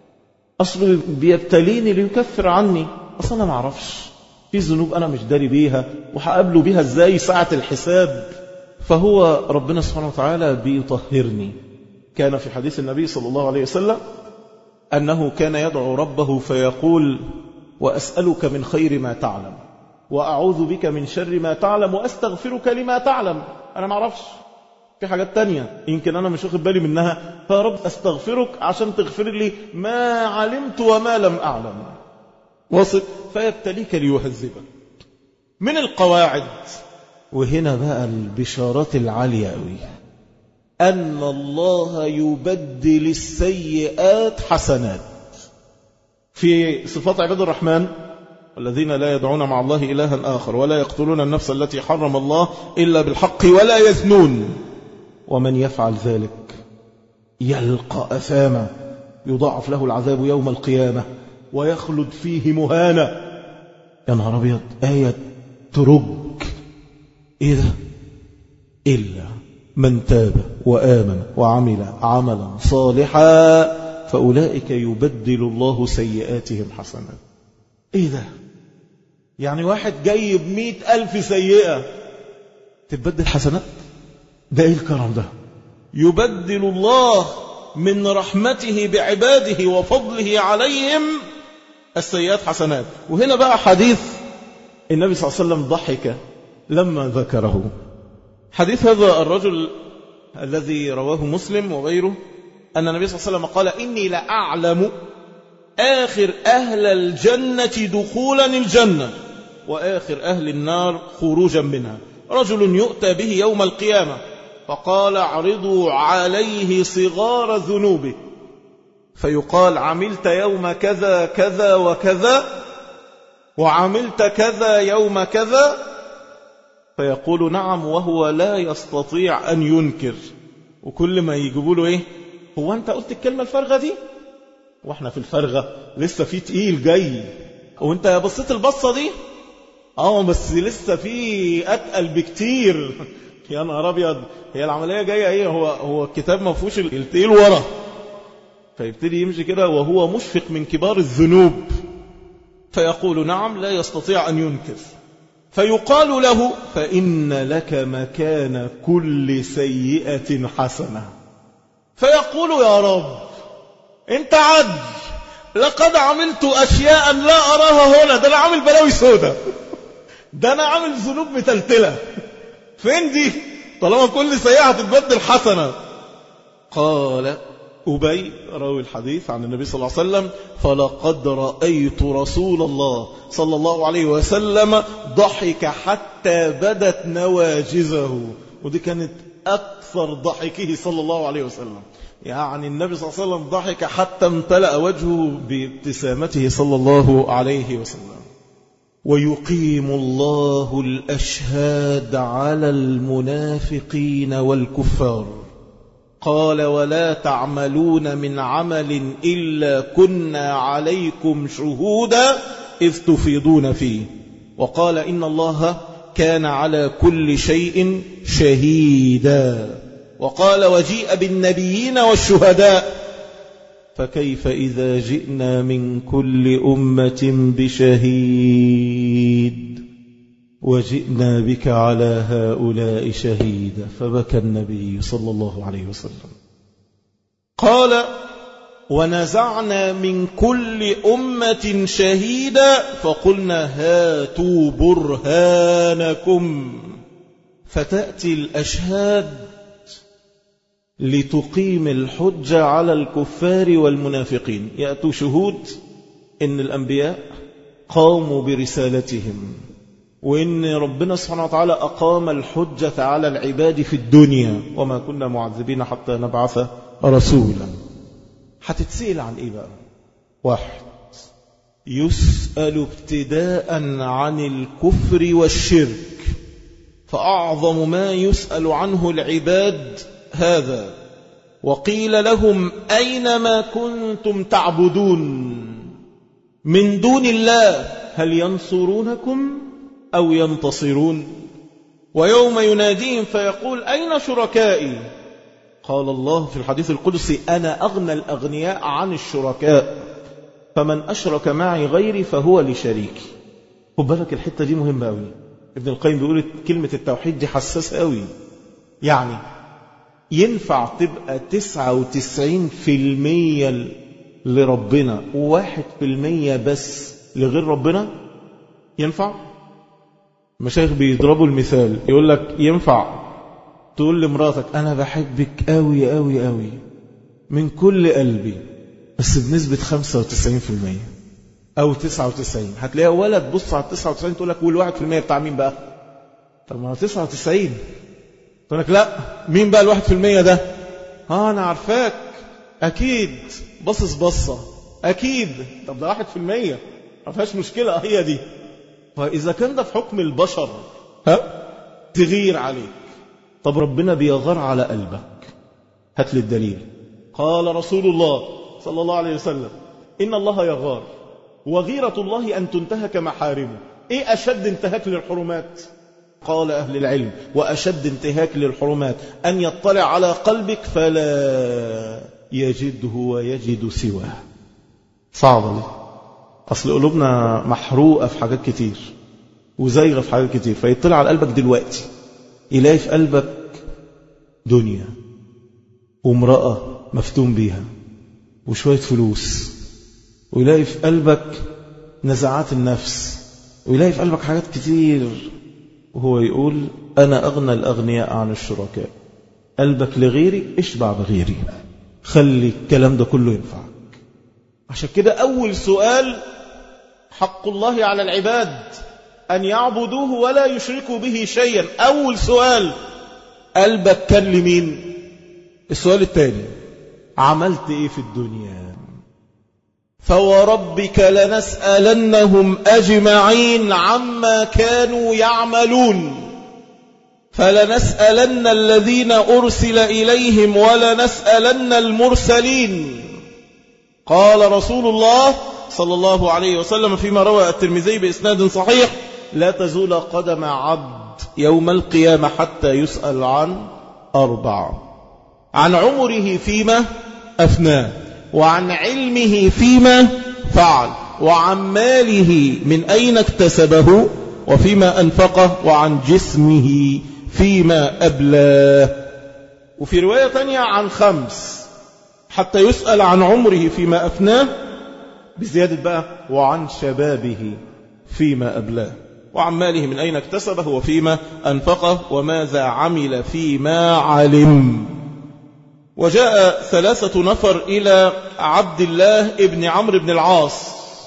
أصله بيبتليني ليكفر عني. أصلا أنا ما أعرفش في ذنوب أنا مش داري بيها وحقابله بيها إزاي ساعة الحساب. فهو ربنا سبحانه وتعالى بيطهرني. كان في حديث النبي صلى الله عليه وسلم أنه كان يدعو ربه فيقول وأسألك من خير ما تعلم وأعوذ بك من شر ما تعلم وأستغفرك لما تعلم. أنا ما أعرفش، في حاجات تانية يمكن أنا مش واخد بالي منها، فيا رب أستغفرك عشان تغفر لي ما علمت وما لم أعلم. واثق؟ فيبتليك ليهذبك. من القواعد، وهنا بقى البشارات العالية قوي، أن الله يبدل السيئات حسنات. في صفات عباد الرحمن والذين لا يدعون مع الله إلها آخر ولا يقتلون النفس التي حرم الله إلا بالحق ولا يزنون ومن يفعل ذلك يلقى أثاما يضاعف له العذاب يوم القيامة ويخلد فيه مهانا. يا نهار أبيض، آية ترج. إيه ده؟ إلا من تاب وآمن وعمل عملا صالحا فأولئك يبدل الله سيئاتهم حسنات. إيه ده؟ يعني واحد جاي بمئة ألف سيئة تبدل حسنات؟ ده إيه الكرم ده؟ يبدل الله من رحمته بعباده وفضله عليهم السيئات حسنات. وهنا بقى حديث النبي صلى الله عليه وسلم ضحك لما ذكره. حديث هذا الرجل الذي رواه مسلم وغيره أن النبي صلى الله عليه وسلم قال إني لأعلم آخر أهل الجنة دخولا الجنة وآخر أهل النار خروجا منها. رجل يؤتى به يوم القيامة فقال اعرضوا عليه صغار ذنوبه فيقال عملت يوم كذا كذا وكذا وعملت كذا يوم كذا، فيقول نعم وهو لا يستطيع أن ينكر. وكل ما يجيبوا له إيه، هو أنت قلت الكلمة الفارغة دي؟ وإحنا في الفارغة لسه في تقيل جاي، وأنت بصيت البصة دي؟ آه بس لسه في أتقل بكتير. يا نهار أبيض، هي العملية جاية إيه؟ هو هو الكتاب ما فيهوش التقيل ورا. فيبتدي يمشي كده وهو مشفق من كبار الذنوب، فيقول نعم لا يستطيع أن ينكر. فيقال له فإن لك مكان كل سيئة حسنة. فيقول يا رب انت عدل، لقد عملت أشياء لا أراها هنا، ده أنا عامل بلاوي سودة، ده أنا عامل ذنوب متلتلة، فين دي طالما كل سيئة هتتبدل حسنة؟ قال أبي راوي الحديث عن النبي صلى الله عليه وسلم فلقد رأيت رسول الله صلى الله عليه وسلم ضحك حتى بدت نواجزه. ودي كانت أكثر ضحكه صلى الله عليه وسلم، يعني النبي صلى الله عليه وسلم ضحك حتى امتلأ وجهه بابتسامته صلى الله عليه وسلم. ويقيم الله الأشهاد على المنافقين والكفار. قال ولا تعملون من عمل إلا كنا عليكم شهودا إذ تفيضون فيه. وقال إن الله كان على كل شيء شهيدا. وقال وجيء بالنبيين والشهداء فكيف إذا جئنا من كل أمة بشهيد وجئنا بك على هؤلاء شهيدا. فبكى النبي صلى الله عليه وسلم. قال ونزعنا من كل أمة شهيدا فقلنا هاتوا برهانكم. فتأتي الأشهاد لتقيم الحجة على الكفار والمنافقين. يأتوا شهود إن الأنبياء قاموا برسالتهم، وإن ربنا سبحانه وتعالى أقام الحجة على العباد في الدنيا، وما كنا معذبين حتى نبعث رسولا. هتتسأل عن إيه بقى؟ واحد، يسأل ابتداء عن الكفر والشرك، فأعظم ما يسأل عنه العباد هذا. وقيل لهم أينما كنتم تعبدون من دون الله هل ينصرونكم أو ينتصرون؟ ويوم يناديهم فيقول أين شركائي؟ قال الله في الحديث القدسي أنا أغنى الأغنياء عن الشركاء، فمن أشرك معي غيري فهو لشريكي. خد بالك الحتة دي مهمة أوي. ابن القيم بيقول كلمة التوحيد دي حساسة أوي. يعني ينفع تبقى تسعة وتسعين في المية لربنا وواحد في المية بس لغير ربنا؟ ينفع؟ مشايخ بيضربوا المثال، يقول لك ينفع تقول لمراتك أنا بحبك أوي أوي أوي من كل قلبي بس بنسبة خمسة وتسعين في المية أو تسعة وتسعين، هتلاقيها ولا تبص على تسعة وتسعين تقول لك والواحد في المية بتاع مين بقى؟ طب ما هو تسعة وتسعين. تقول لك لا مين بقى الواحد في المية ده؟ ها أنا عارفاك أكيد، بصص بصة أكيد. طب ده واحد في المية ما فيهاش مشكلة، هي دي. فإذا كان ده في حكم البشر ها تغير عليك، طب ربنا بيغار على قلبك. هات لي الدليل. قال رسول الله صلى الله عليه وسلم إن الله يغار وغيرة الله أن تنتهك محارمه. إيه أشد انتهاك للحرمات؟ قال أهل العلم وأشد انتهاك للحرمات أن يطلع على قلبك فلا يجده ويجد سواه. صعبة لي، أصل قلوبنا محروقة في حاجات كتير وزايغة في حاجات كتير. فيطلع على قلبك دلوقتي يلاقي في قلبك دنيا وامرأة مفتون بيها وشوية فلوس، ويلاقي في قلبك نزعات النفس، ويلاقي في قلبك حاجات كتير، وهو يقول أنا أغنى الأغنياء عن الشركاء. قلبك لغيري اشبع بغيري، خلي الكلام ده كله ينفعك. عشان كده أول سؤال حق الله على العباد أن يعبدوه ولا يشركوا به شيئا. أول سؤال قلبك كان لمين؟ السؤال الثاني عملت إيه في الدنيا؟ فوربك لنسألنهم أجمعين عما كانوا يعملون فلنسألن الذين أرسل إليهم ولنسألن المرسلين. قال رسول الله صلى الله عليه وسلم فيما روى الترمذي بإسناد صحيح: لا تزول قدم عبد يوم القيامة حتى يسأل عن أربع: عن عمره فيما أفناه، وعن علمه فيما فعل، وعن ماله من أين اكتسبه وفيما أنفقه، وعن جسمه فيما أبلاه. وفي رواية تانية عن خمس: حتى يسأل عن عمره فيما أفناه، بزيادة بقى: وعن شبابه فيما أبلاه، وعن ماله من أين اكتسبه وفيما أنفقه، وماذا عمل فيما علم. وجاء ثلاثة نفر إلى عبد الله ابن عمرو بن العاص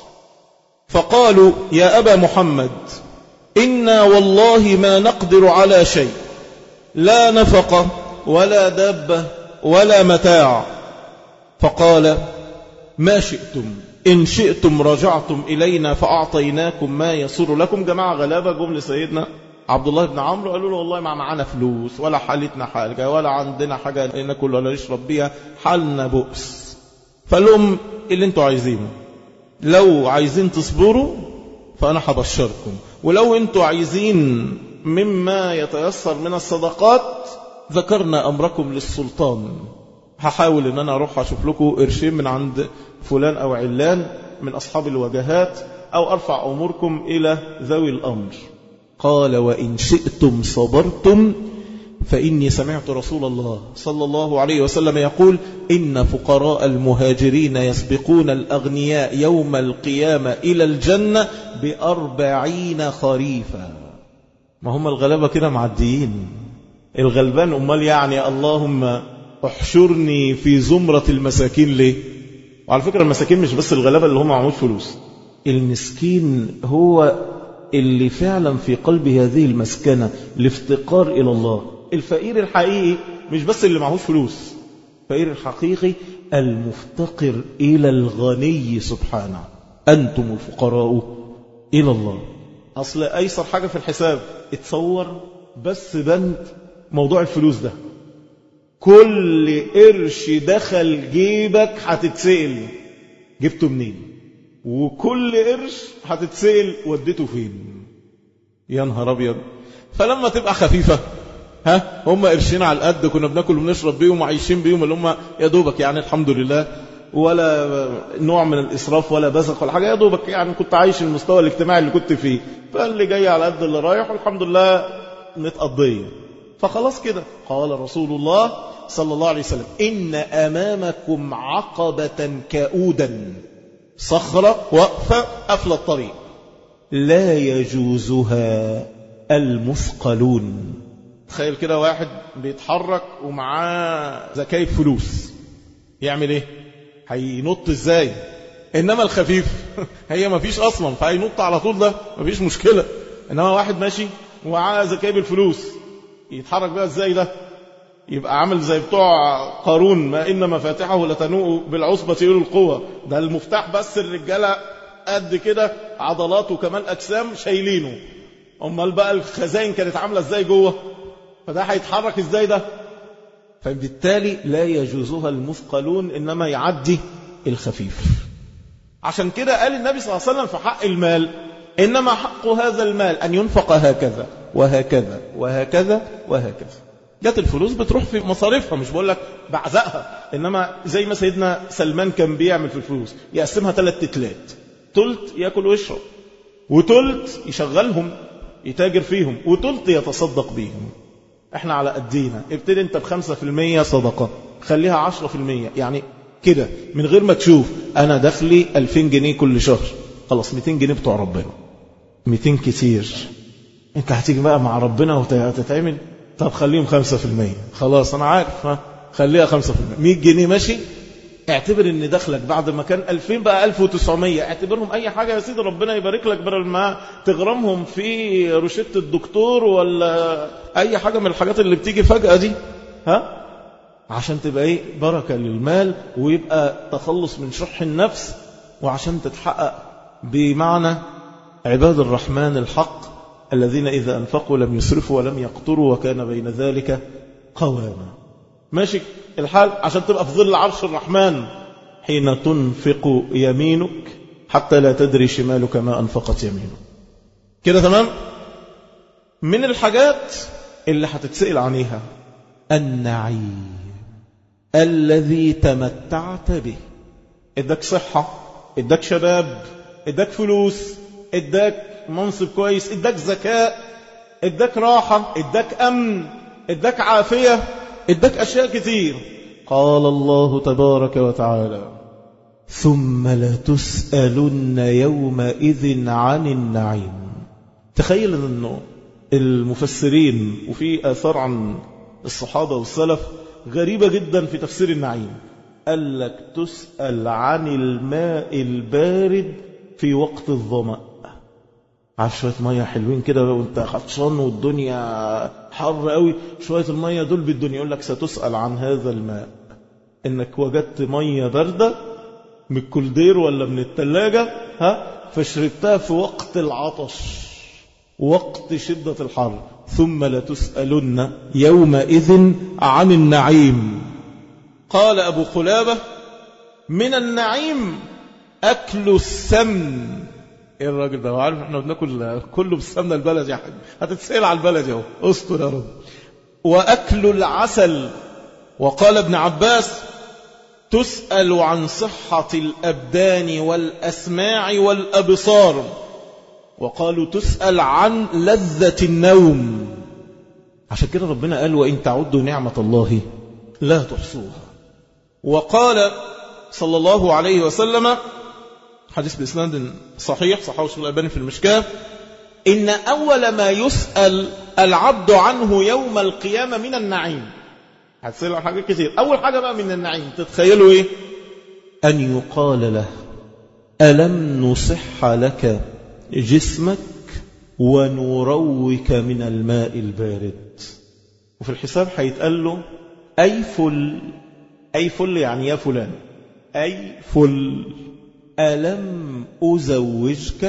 فقالوا: يا أبا محمد، إنا والله ما نقدر على شيء، لا نفقة ولا دابة ولا متاع. فقال: ما شئتم، إن شئتم رجعتم إلينا فأعطيناكم ما يسر لكم. جماعة غلابة جم لسيدنا عبد الله بن عمرو قالوا له: والله ما معنا فلوس ولا حالتنا حاجة ولا عندنا حاجة ناكل ولا نشرب بيها، حالنا بؤس. فقال لهم: اللي انتوا عايزينه، لو عايزين تصبروا فأنا حبشركم، ولو انتوا عايزين مما يتيسر من الصدقات ذكرنا أمركم للسلطان، هحاول ان انا اروح اشوف لكم قرشين من عند فلان او علان من اصحاب الوجهات، او ارفع اموركم الى ذوي الامر. قال: وان شئتم صبرتم فاني سمعت رسول الله صلى الله عليه وسلم يقول: ان فقراء المهاجرين يسبقون الاغنياء يوم القيامة الى الجنة بأربعين خريفا. ما هم الغلابة كده معديين، الغلبان امال يعني اللهم احشرني في زمرة المساكين ليه؟ وعلى فكرة المساكين مش بس الغلابة اللي هم معموش فلوس، المسكين هو اللي فعلا في قلبه هذه المسكنة، الافتقار إلى الله. الفقير الحقيقي مش بس اللي معهوش فلوس، الفقير الحقيقي المفتقر إلى الغني سبحانه. أنتم الفقراء إلى الله. أصل أيسر حاجة في الحساب، اتصور بس بند موضوع الفلوس ده، كل قرش دخل جيبك هتتسأل جبته منين، وكل قرش هتتسأل وديته فين. يا نهار ابيض. فلما تبقى خفيفة، ها هم قرشين على القد كنا بناكل وبنشرب بيهم وعايشين بيهم، اللي هم يا دوبك يعني الحمد لله، ولا نوع من الإسراف ولا بزق ولا حاجة، يا دوبك يعني كنت عايش المستوى الاجتماعي اللي كنت فيه، فاللي جاي على قد اللي رايح والحمد لله متقضية. فخلاص كده. قال رسول الله صلى الله عليه وسلم: إن أمامكم عقبة كؤودا، صخرة وقفة قفل الطريق، لا يجوزها المثقلون. تخيل كده واحد بيتحرك ومعاه زكاية فلوس، يعمل ايه؟ هينط ازاي؟ انما الخفيف هي ما فيش اصلا، فهينط على طول، ده ما فيش مشكلة. انما واحد ماشي ومعاه زكاية الفلوس يتحرك بقى ازاي؟ ده يبقى عامل زي بتوع قارون: ما إن مفاتحه لتنوء بالعصبة أولي القوة. ده المفتاح بس الرجالة قد كده عضلات وكمال أجسام شايلينه، أمال بقى الخزائن كانت عاملة ازاي جوه؟ فده هيتحرك ازاي ده؟ فبالتالي لا يجوزها المثقلون، إنما يعدي الخفيف. عشان كده قال النبي صلى الله عليه وسلم في حق المال: إنما حق هذا المال أن ينفق هكذا وهكذا وهكذا وهكذا. جات الفلوس بتروح في مصاريفها، مش بقول لك بعزقها، إنما زي ما سيدنا سلمان كان بيعمل في الفلوس، يقسمها ثلاث تلات، تلت يأكل ويشرب، وتلت يشغلهم يتاجر فيهم، وتلت يتصدق بيهم. احنا على قدينا، ابتدي انت بخمسة في المية صدقة، خليها عشرة في المية، يعني كده من غير ما تشوف أنا دخلي ألفين جنيه كل شهر، خلاص مئتين جنيه بتوع ربنا. مئتين كتير، انت هتيجي بقى مع ربنا وتتعمل. طب خليهم خمسة في المية، خلاص أنا عارف، ها خليها خمسة في المية. مئة جنيه ماشي، اعتبر ان دخلك بعد ما كان ألفين بقى ألف وتسعمية، اعتبرهم أي حاجة يا سيدي، ربنا يبارك لك، بدل ما تغرمهم في روشتة الدكتور ولا أي حاجة من الحاجات اللي بتيجي فجأة دي، ها عشان تبقى ايه بركة للمال، ويبقى تخلص من شح النفس، وعشان تتحقق بمعنى عباد الرحمن الحق الذين إذا أنفقوا لم يسرفوا ولم يقتروا وكان بين ذلك قواما. ماشي الحال عشان تبقى في ظل عرش الرحمن حين تنفق يمينك حتى لا تدري شمالك ما أنفقت يمينك. كده تمام. من الحاجات اللي هتتسأل عنيها النعيم الذي تمتعت به. اداك صحة، اداك شباب، اداك فلوس، اداك منصب كويس، اداك ذكاء، اداك راحة، اداك أمن، اداك عافية، اداك أشياء كثير. قال الله تبارك وتعالى ثم لتسألن يومئذ عن النعيم. تخيل أنه المفسرين وفي آثار عن الصحابة والسلف غريبة جدا في تفسير النعيم. قال لك تسأل عن الماء البارد في وقت الظمأ. عارف شوية مية حلوين كده وانت خطشان والدنيا حر قوي، شوية المية دول بالدنيا. يقول لك ستسأل عن هذا الماء، انك وجدت مية باردة من الكولدير ولا من التلاجة ها فشربتها في وقت العطش وقت شدة الحر. ثم لتسألن يومئذ عن النعيم. قال أبو قلابة من النعيم أكل السمن. ايه الراجل ده؟ عارف احنا بناكل كله بالسمنة البلد يا حاج، هتتسأل على البلد اهو، استر يا رب. وأكل العسل. وقال ابن عباس تسأل عن صحة الأبدان والأسماع والأبصار. وقالوا تسأل عن لذة النوم. عشان كده ربنا قال وإن تعدوا نعمة الله لا تحصوها. وقال صلى الله عليه وسلم حديث بإسناد صحيح صححه الشيخ الألباني في المشكاة إن أول ما يسأل العبد عنه يوم القيامة من النعيم. هتسأل عن حاجات كثير. أول حاجة بقى من النعيم تتخيلوا إيه؟ أن يقال له ألم نصح لك جسمك ونروك من الماء البارد. وفي الحساب هيتقال له أي فل، أي فل يعني يا فلان، أي فل ألم أزوجك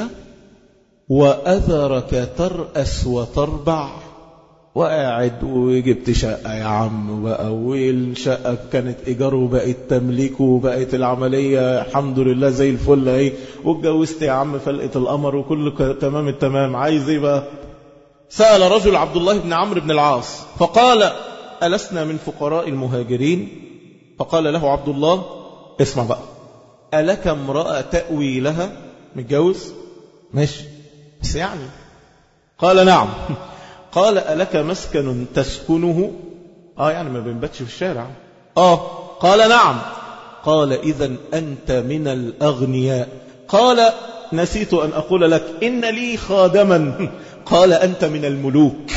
وأذرك ترأس وتربع. وقاعد وجبت شقة يا عم بقى، والشقة كانت إيجار وبقت تمليك وبقت العملية الحمد لله زي الفل اهي، واتجوزت يا عم فلقة القمر وكله تمام التمام. عايز ايه بقى؟ سأل رجل عبد الله بن عمرو بن العاص فقال ألسنا من فقراء المهاجرين؟ فقال له عبد الله اسمع بقى، ألك امرأة تأوي لها؟ متجوز؟ ماشي بس يعني. قال نعم. قال ألك مسكن تسكنه؟ آه يعني ما بنبتش في الشارع. آه قال نعم. قال إذن أنت من الأغنياء. قال نسيت أن أقول لك إن لي خادما. قال أنت من الملوك.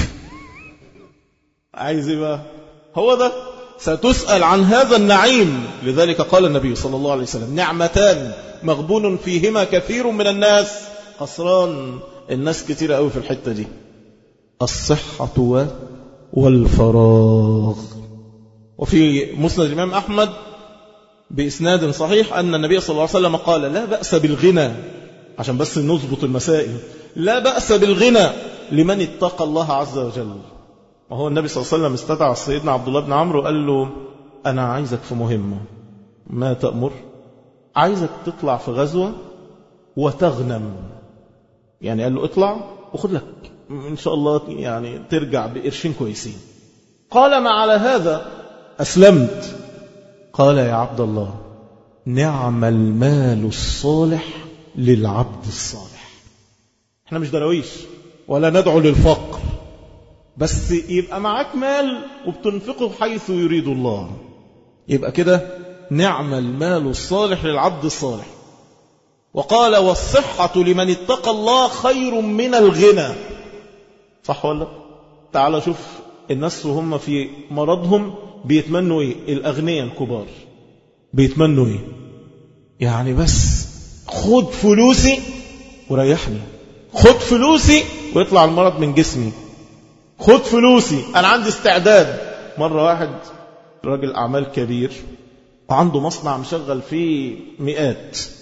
عايز بقى هو ده. ستسأل عن هذا النعيم. لذلك قال النبي صلى الله عليه وسلم نعمتان مغبون فيهما كثير من الناس. خسران الناس كتير قوي في الحتة دي، الصحة والفراغ. وفي مسند الإمام أحمد بإسناد صحيح أن النبي صلى الله عليه وسلم قال لا بأس بالغنى، عشان بس نضبط المسائل، لا بأس بالغنى لمن اتقى الله عز وجل. وهو النبي صلى الله عليه وسلم استدعى سيدنا عبد الله بن عمرو وقال له أنا عايزك في مهمة. ما تأمر؟ عايزك تطلع في غزوة وتغنم. يعني قال له اطلع وخد لك إن شاء الله يعني ترجع بقرشين كويسين. قال ما على هذا أسلمت. قال يا عبد الله نعم المال الصالح للعبد الصالح. احنا مش درويش ولا ندعو للفقر، بس يبقى معاك مال وبتنفقه حيث يريد الله، يبقى كده نعم المال الصالح للعبد الصالح. وقال والصحة لمن اتقى الله خير من الغنى. صح ولا؟ تعال شوف الناس وهم في مرضهم بيتمنوا ايه؟ الأغنياء الكبار بيتمنوا ايه؟ يعني بس خد فلوسي وريحني، خد فلوسي ويطلع المرض من جسمي، خد فلوسي أنا عندي استعداد. مرة واحد راجل أعمال كبير وعنده مصنع مشغل فيه مئات،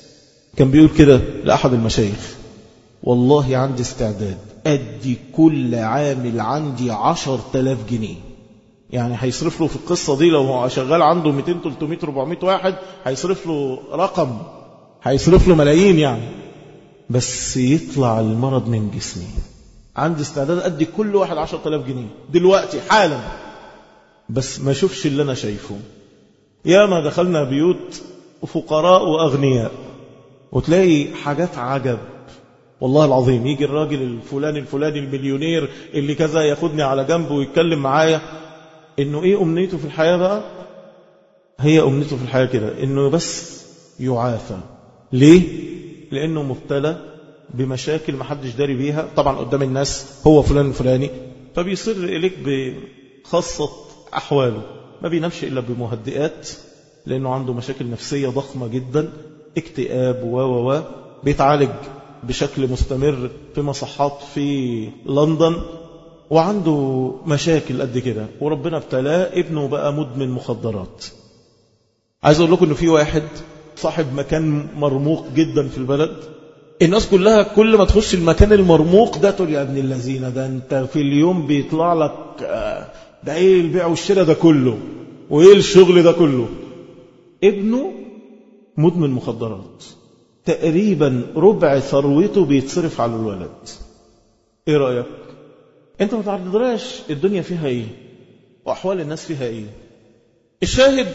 كان بيقول كده لأحد المشايخ: والله عندي استعداد أدي كل عامل عندي عشر تلاف جنيه. يعني هيصرف له في القصة دي لو هو شغال عنده مئتين ثلاثمائة أربعمائة واحد هيصرف له رقم، هيصرف له ملايين يعني، بس يطلع المرض من جسمي. عندي استعداد أدي كل واحد عشر تلاف جنيه دلوقتي حالا، بس ما شوفش اللي أنا شايفه. يا ما دخلنا بيوت فقراء وأغنياء وتلاقي حاجات عجب والله العظيم. يجي الراجل الفلاني الفلاني المليونير اللي كذا ياخدني على جنب ويتكلم معايا إنه إيه أمنيته في الحياة بقى. هي أمنيته في الحياة كده إنه بس يعافى. ليه؟ لأنه مبتلى بمشاكل محدش داري بيها طبعا قدام الناس، هو فلان الفلاني، فبيصر إليك بخاصة أحواله. ما بينامش إلا بمهدئات لأنه عنده مشاكل نفسية ضخمة جدا، اكتئاب و و و بيتعالج بشكل مستمر في مصحات في لندن، وعنده مشاكل قد كده، وربنا ابتلاه ابنه بقى مدمن مخدرات. عايز أقول لكم إنه في واحد صاحب مكان مرموق جدا في البلد، الناس كلها كل ما تخش المكان المرموق ده تقول يا ابن الذين ده انت في اليوم بيطلع لك ده ايه البيع والشراء ده كله وايه الشغل ده كله. ابنه مدمن مخدرات، تقريبا ربع ثروته بيتصرف على الولد. ايه رأيك؟ انت ما تعرضراش الدنيا فيها ايه واحوال الناس فيها ايه. الشاهد: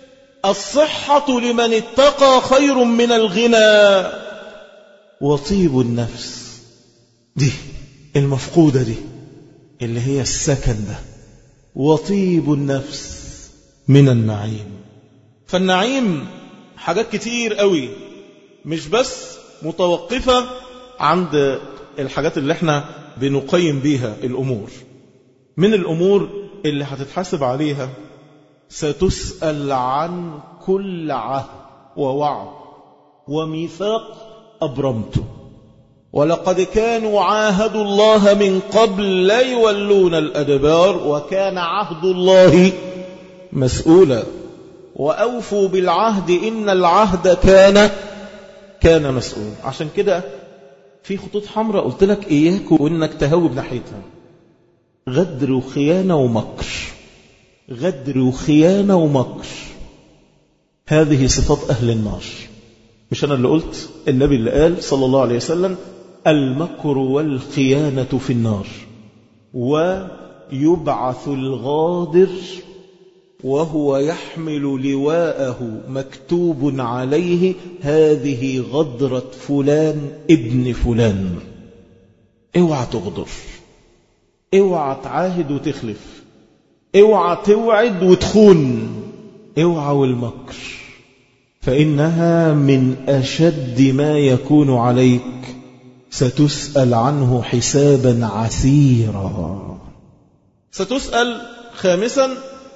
الصحة لمن اتقى خير من الغنى وطيب النفس. دي المفقودة دي اللي هي السكن ده. وطيب النفس من النعيم. فالنعيم حاجات كتير قوي، مش بس متوقفة عند الحاجات اللي احنا بنقيم بيها الأمور. من الأمور اللي هتتحاسب عليها: ستسأل عن كل عهد ووعد وميثاق أبرمته، ولقد كانوا عاهدوا الله من قبل لا يولون الأدبار وكان عهد الله مسؤولا. وأوفوا بالعهد إن العهد كان كان مسؤول. عشان كده في خطوط حمراء قلت لك إياك وإنك تهوب ناحيتها: غدر وخيانة ومكر. غدر وخيانة ومكر، هذه صفات أهل النار. مش أنا اللي قلت، النبي اللي قال صلى الله عليه وسلم: المكر والخيانة في النار. ويبعث الغادر وهو يحمل لواءه مكتوب عليه: هذه غدرة فلان ابن فلان. اوعى تغدر، اوعى تعاهد وتخلف، اوعى توعد وتخون، اوعى والمكر، فإنها من أشد ما يكون عليك. ستسأل عنه حسابا عسيرا. ستسأل خامسا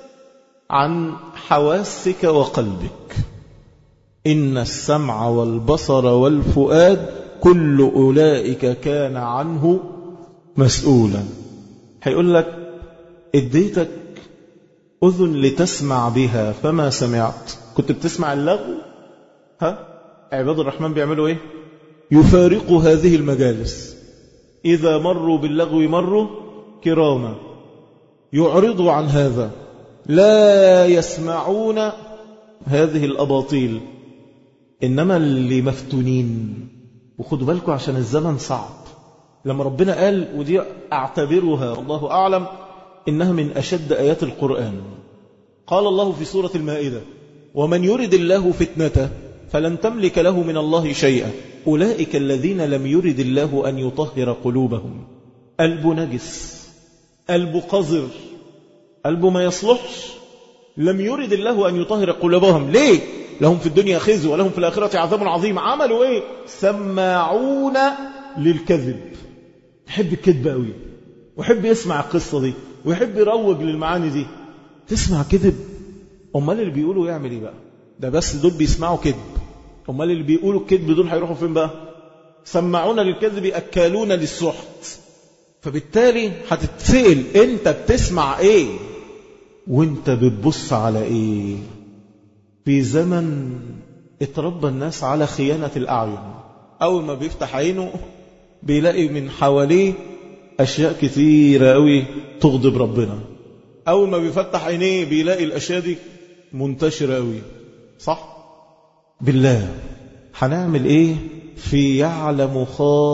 عن حواسك وقلبك. إن السمع والبصر والفؤاد كل أولئك كان عنه مسؤولا. هيقول لك: اديتك أذن لتسمع بها فما سمعت. كنت بتسمع اللغو؟ ها؟ عباد الرحمن بيعملوا ايه؟ يفارقوا هذه المجالس، إذا مروا باللغو مروا كراما، يعرضوا عن هذا، لا يسمعون هذه الأباطيل. إنما اللي مفتونين، وخدوا بالكم عشان الزمن صعب. لما ربنا قال، ودي أعتبرها الله أعلم إنها من أشد آيات القرآن، قال الله في سورة المائدة: ومن يرد الله فتنته فلن تملك له من الله شيئا أولئك الذين لم يرد الله أن يطهر قلوبهم. قلب نجس، قلب قذر، قلب ما يصلحش، لم يرد الله أن يطهر قلوبهم. ليه؟ لهم في الدنيا خزي ولهم في الآخرة عذاب عظيم. عملوا ايه؟ سماعون للكذب. يحب الكذب قوي ويحب يسمع القصة دي ويحب يروج للمعاني دي. تسمع كذب؟ امال اللي بيقولوا يعمل ايه بقى؟ ده بس دول بيسمعوا كذب. امال اللي بيقولوا الكذب دول هيروحوا فين بقى؟ سمعون للكذب اكالون للسحت. فبالتالي هتتسأل انت بتسمع ايه وانت بتبص على ايه. في زمن اتربى الناس على خيانة الأعين. أول ما بيفتح عينه بيلاقي من حواليه أشياء كثيرة قوي تغضب ربنا. أول ما بيفتح عينيه بيلاقي الأشياء دي منتشرة قوي. صح؟ بالله هنعمل إيه في يعلم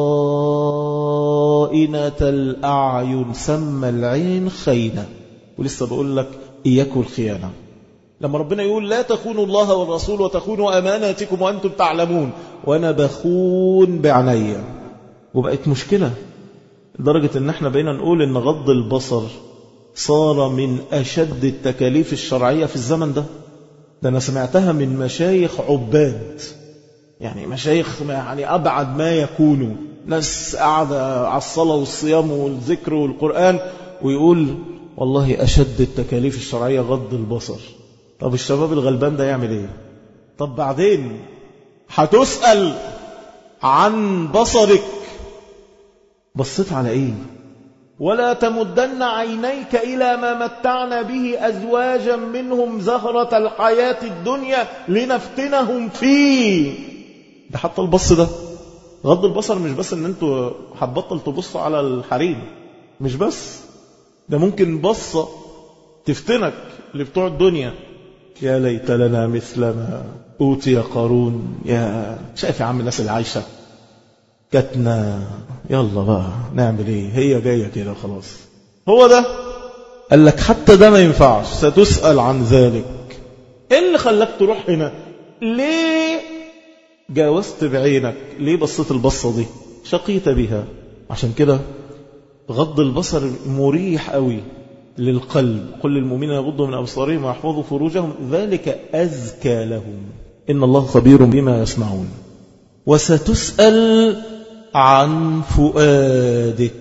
خائنة الأعين سمى العين خينة؟ ولسه بقول لك إياكوا الخيانة. لما ربنا يقول لا تخونوا الله والرسول وتخونوا أماناتكم وأنتم تعلمون، وأنا بخون بعناية. وبقت مشكلة لدرجة ان احنا بقينا نقول ان غض البصر صار من أشد التكاليف الشرعية في الزمن ده. ده أنا سمعتها من مشايخ عباد، يعني مشايخ يعني أبعد ما يكونوا، ناس قاعدة على الصلاة والصيام والذكر والقرآن، ويقول والله أشد التكاليف الشرعية غض البصر. طب الشباب الغلبان ده يعمل ايه؟ طب بعدين هتسأل عن بصرك، بصيت على ايه؟ ولا تمدن عينيك إلى ما متعنا به أزواجا منهم زهرة الحياة الدنيا لنفتنهم فيه. ده حتى البص ده غض البصر مش بس ان انتوا هتبطل تبصوا على الحريم، مش بس ده ممكن بصة تفتنك لبتوع الدنيا. يا ليت لنا مثل ما أوتي قارون. يا شايف يا عم الناس اللي عايشة كتنا، يلا بقى نعمل ايه، هي جاية كده خلاص. هو ده قال لك حتى ده ما ينفعش، ستسأل عن ذلك. ايه اللي خلاك تروح هنا؟ ليه جاوزت بعينك؟ ليه بصيت البصة دي؟ شقيت بها. عشان كده غض البصر مريح قوي للقلب. قل للمؤمنين يغضوا من أبصارهم ويحفظوا فروجهم ذلك أزكى لهم إن الله خبير بما يصنعون. وستسأل عن فؤادك.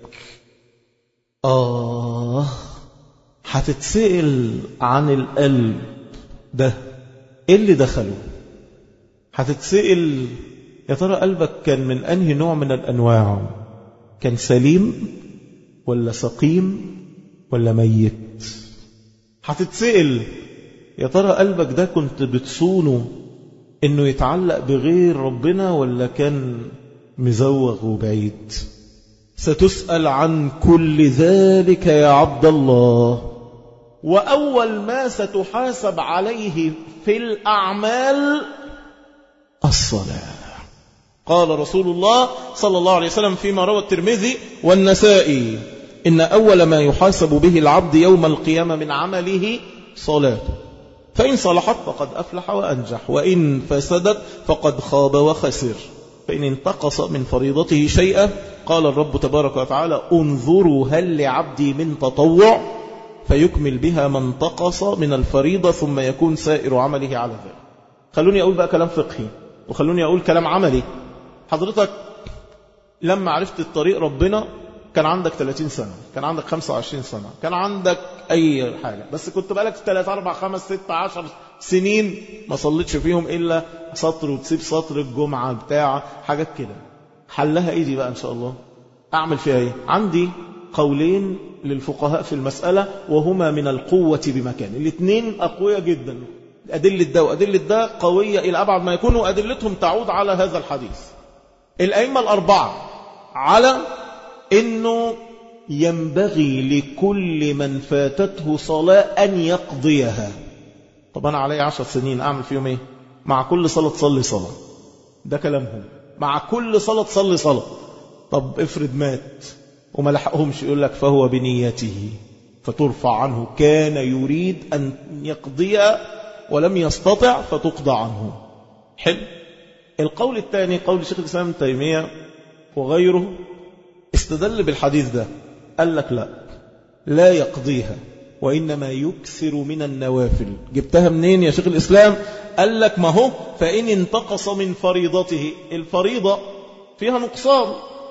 آه هتتسأل عن القلب ده، إيه اللي دخله؟ هتتسأل يا ترى قلبك كان من أنهي نوع من الأنواع؟ كان سليم ولا سقيم ولا ميت؟ هتتسأل يا ترى قلبك ده كنت بتصونه إنه يتعلق بغير ربنا ولا كان مزوغ وبعيد؟ ستسأل عن كل ذلك يا عبد الله. وأول ما ستحاسب عليه في الأعمال الصلاة. قال رسول الله صلى الله عليه وسلم فيما روى الترمذي والنسائي إن أول ما يحاسب به العبد يوم القيامة من عمله صلاته، فإن صلحت فقد أفلح وأنجح، وإن فسدت فقد خاب وخسر. فإن انتقص من فريضته شيئا قال الرب تبارك وتعالى انظروا هل لعبدي من تطوع فيكمل بها ما انتقص من الفريضة ثم يكون سائر عمله على ذلك. خلوني أقول بقى كلام فقهي وخلوني أقول كلام عملي. حضرتك لما عرفت الطريق ربنا كان عندك ثلاثين سنة، كان عندك خمسة وعشرين سنة، كان عندك أي حاجة، بس كنت بقالك ثلاثة أربعة خمسة ستة عشر سنين ما صليتش فيهم إلا سطر وتسيب سطر الجمعة بتاع حاجات كده. حلها إيه دي بقى إن شاء الله؟ أعمل فيها إيه؟ عندي قولين للفقهاء في المسألة وهما من القوة بمكان، الاثنين أقوياء جدا، أدلة ده وأدلة ده قوية إلى أبعد ما يكون، وأدلتهم تعود على هذا الحديث. الأئمة الأربعة على إنه ينبغي لكل من فاتته صلاة أن يقضيها. طب أنا علي عشر سنين أعمل فيهم إيه؟ مع كل صلاة تصلي صلاة، ده كلامهم، مع كل صلاة تصلي صلاة. طب افرض مات وما لحقهمش، يقول لك فهو بنيته فترفع عنه، كان يريد أن يقضيها ولم يستطع فتقضى عنه. حلو. القول الثاني قول شيخ الإسلام ابن تيمية وغيره استدل بالحديث ده، قال لك لا لا يقضيها وإنما يكثر من النوافل. جبتها منين يا شيخ الإسلام؟ قال لك ما هو فإن انتقص من فريضته، الفريضة فيها نقصان،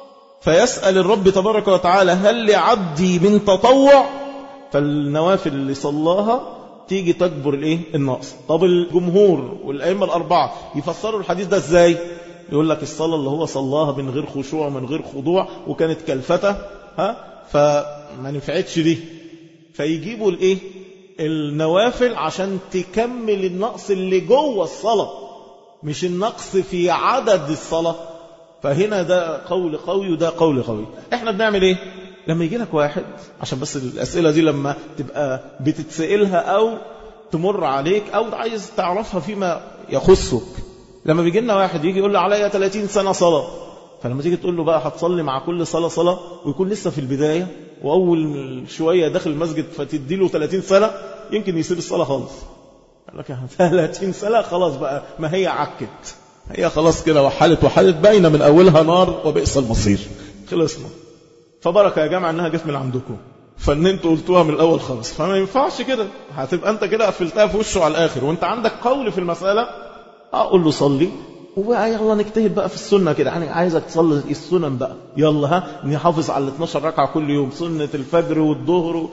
فيسأل الرب تبارك وتعالى هل لعبدي من تطوع، فالنوافل اللي صلاها تيجي تكبر الايه النقص. طب الجمهور والأئمة الأربعة يفسروا الحديث ده ازاي؟ يقول لك الصلاة اللي هو صلاها من غير خشوع من غير خضوع وكانت كلفتة ها فما نفعتش دي، فيجيبوا الايه النوافل عشان تكمل النقص اللي جوه الصلاة. مش النقص في عدد الصلاة. فهنا ده قول قوي وده قول قوي. احنا بنعمل ايه لما يجي لك واحد، عشان بس الأسئلة دي لما تبقى بتتسئلها أو تمر عليك أو عايز تعرفها فيما يخصك. لما بيجي لنا واحد يجي يقول له عليا ثلاثين سنة صلاة، فلما تيجي تقول له بقى هتصلي مع كل صلاة صلاة، ويكون لسه في البداية وأول شوية داخل المسجد فتدي له ثلاثين سنة، يمكن يسيب الصلاة خالص. قال لك ثلاثين سنة خلاص بقى، ما هي عكت، هي خلاص كده وحلت وحلت باينة من أولها نار وبئس المصير، خلصنا. فبركة يا جماعة انها جت من عندكم، فان انتوا قلتوها من الاول خالص، فما ينفعش كده، هتبقى انت كده قفلتها في وشه على الاخر وانت عندك قول في المسألة. اقول له صلي وبقى يلا نجتهد بقى في السنة كده، يعني عايزك تصلي السنن بقى، يلا ها نحافظ على اثناشر ركعة كل يوم، سنة الفجر والظهر،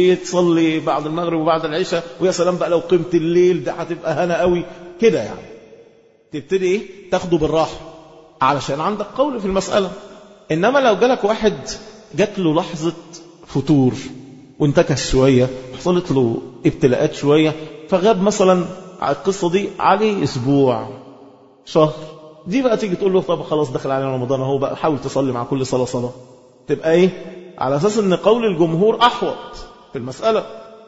وتصلي بعد المغرب وبعد العشاء، ويا سلام بقى لو قمت الليل ده هتبقى هنا قوي كده. يعني تبتدي ايه تاخده بالراحة علشان عندك قول في المسألة. إنما لو جالك واحد جات له لحظة فتور وانتكس شوية، حصلت له ابتلاءات شوية، فغاب مثلا على القصة دي عليه أسبوع شهر، دي بقى تيجي تقول له طب خلاص دخل علينا رمضان اهو بقى، حاول تصلي مع كل صلاة صلاة. تبقى ايه على أساس ان قول الجمهور أحوط في المسألة.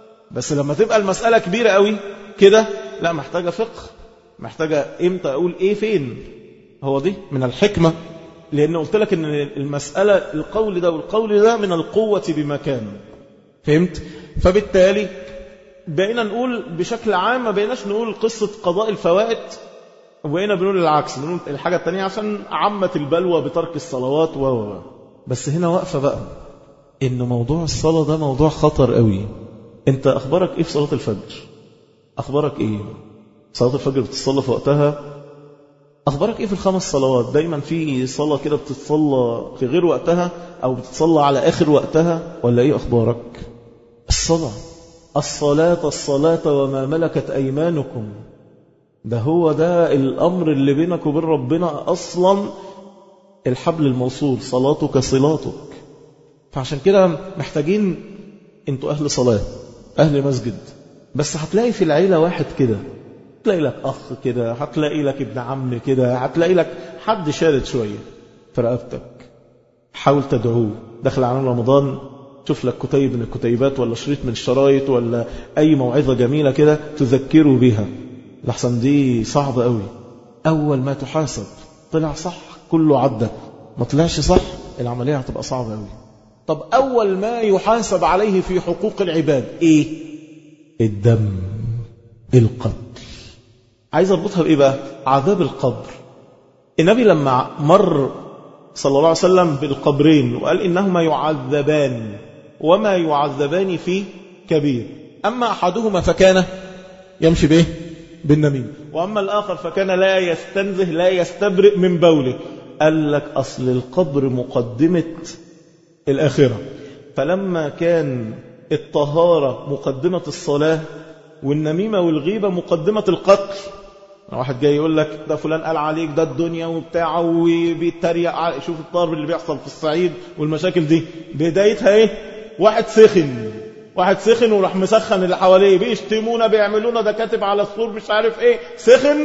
بس لما تبقى المسألة كبيرة قوي كده، لا محتاجة فقه، محتاجة امتى أقول ايه فين. هو دي من الحكمة، لأن قلت لك أن المسألة القول ده والقول ده من القوة بمكان، فهمت؟ فبالتالي بقينا نقول بشكل عام، ما بقيناش نقول قصة قضاء الفوائد، وبقينا بنقول العكس، بنقول الحاجة التانية عشان عامة البلوى بترك الصلوات و بس هنا واقفة بقى إن موضوع الصلاة ده موضوع خطر قوي. أنت أخبارك إيه في صلاة الفجر؟ أخبارك إيه؟ صلاة الفجر بتصلى في وقتها؟ أخبارك إيه في الخمس صلوات؟ دايما في صلاة كده بتتصلى في غير وقتها أو بتتصلى على آخر وقتها، ولا إيه أخبارك؟ الصلاة الصلاة الصلاة وما ملكت أيمانكم، ده هو ده الأمر اللي بينك وبين ربنا أصلا، الحبل الموصول، صلاتك صلاتك. فعشان كده محتاجين، انتوا أهل صلاة أهل مسجد، بس هتلاقي في العيلة واحد كده، هتلاقي لك أخ كده، هتلاقي لك ابن عم كده، هتلاقي لك حد شارد شوية في رقبتك، حاول تدعوه. دخل على رمضان، شوف لك كتيب من الكتيبات ولا شريط من الشرايط ولا أي موعظة جميلة كده تذكروا بها، لحسن دي صعبة قوي. أول ما تحاسب طلع صح كله عدى، ما طلعش صح العملية هتبقى صعبة قوي. طب أول ما يحاسب عليه في حقوق العباد إيه؟ الدم، القتل. عايز أربطها بإيه بقى؟ عذاب القبر. النبي لما مر صلى الله عليه وسلم بالقبرين وقال إنهما يعذبان وما يعذبان في كبير، أما أحدهما فكان يمشي به بالنميم، وأما الآخر فكان لا يستنزه لا يستبرئ من بوله. قال لك أصل القبر مقدمة الآخرة، فلما كان الطهارة مقدمة الصلاة والنميمة والغيبة مقدمة القتل. واحد جاي يقول لك ده فلان قال عليك ده الدنيا وبتاعه وبيتريق، شوف الضرب اللي بيحصل في الصعيد والمشاكل دي بدايتها ايه؟ واحد سخن واحد سخن وراح مسخن اللي حواليه، بيشتمونا بيعملونا، ده كاتب على السور مش عارف ايه، سخن،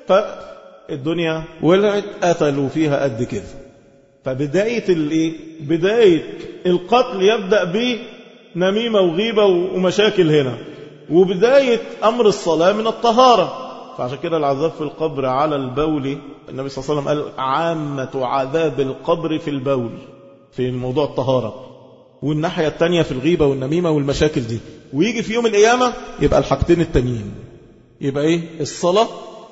فالدنيا ولعت قتلوا فيها قد كده. فبداية الايه؟ بداية القتل يبدأ بنميمة وغيبة ومشاكل هنا، وبداية أمر الصلاة من الطهارة. فعشان كده العذاب في القبر على البول، النبي صلى الله عليه وسلم قال عامة عذاب القبر في البول، في موضوع الطهارة، والناحية التانية في الغيبة والنميمة والمشاكل دي. ويجي في يوم القيامة يبقى الحاجتين التانيين، يبقى ايه؟ الصلاة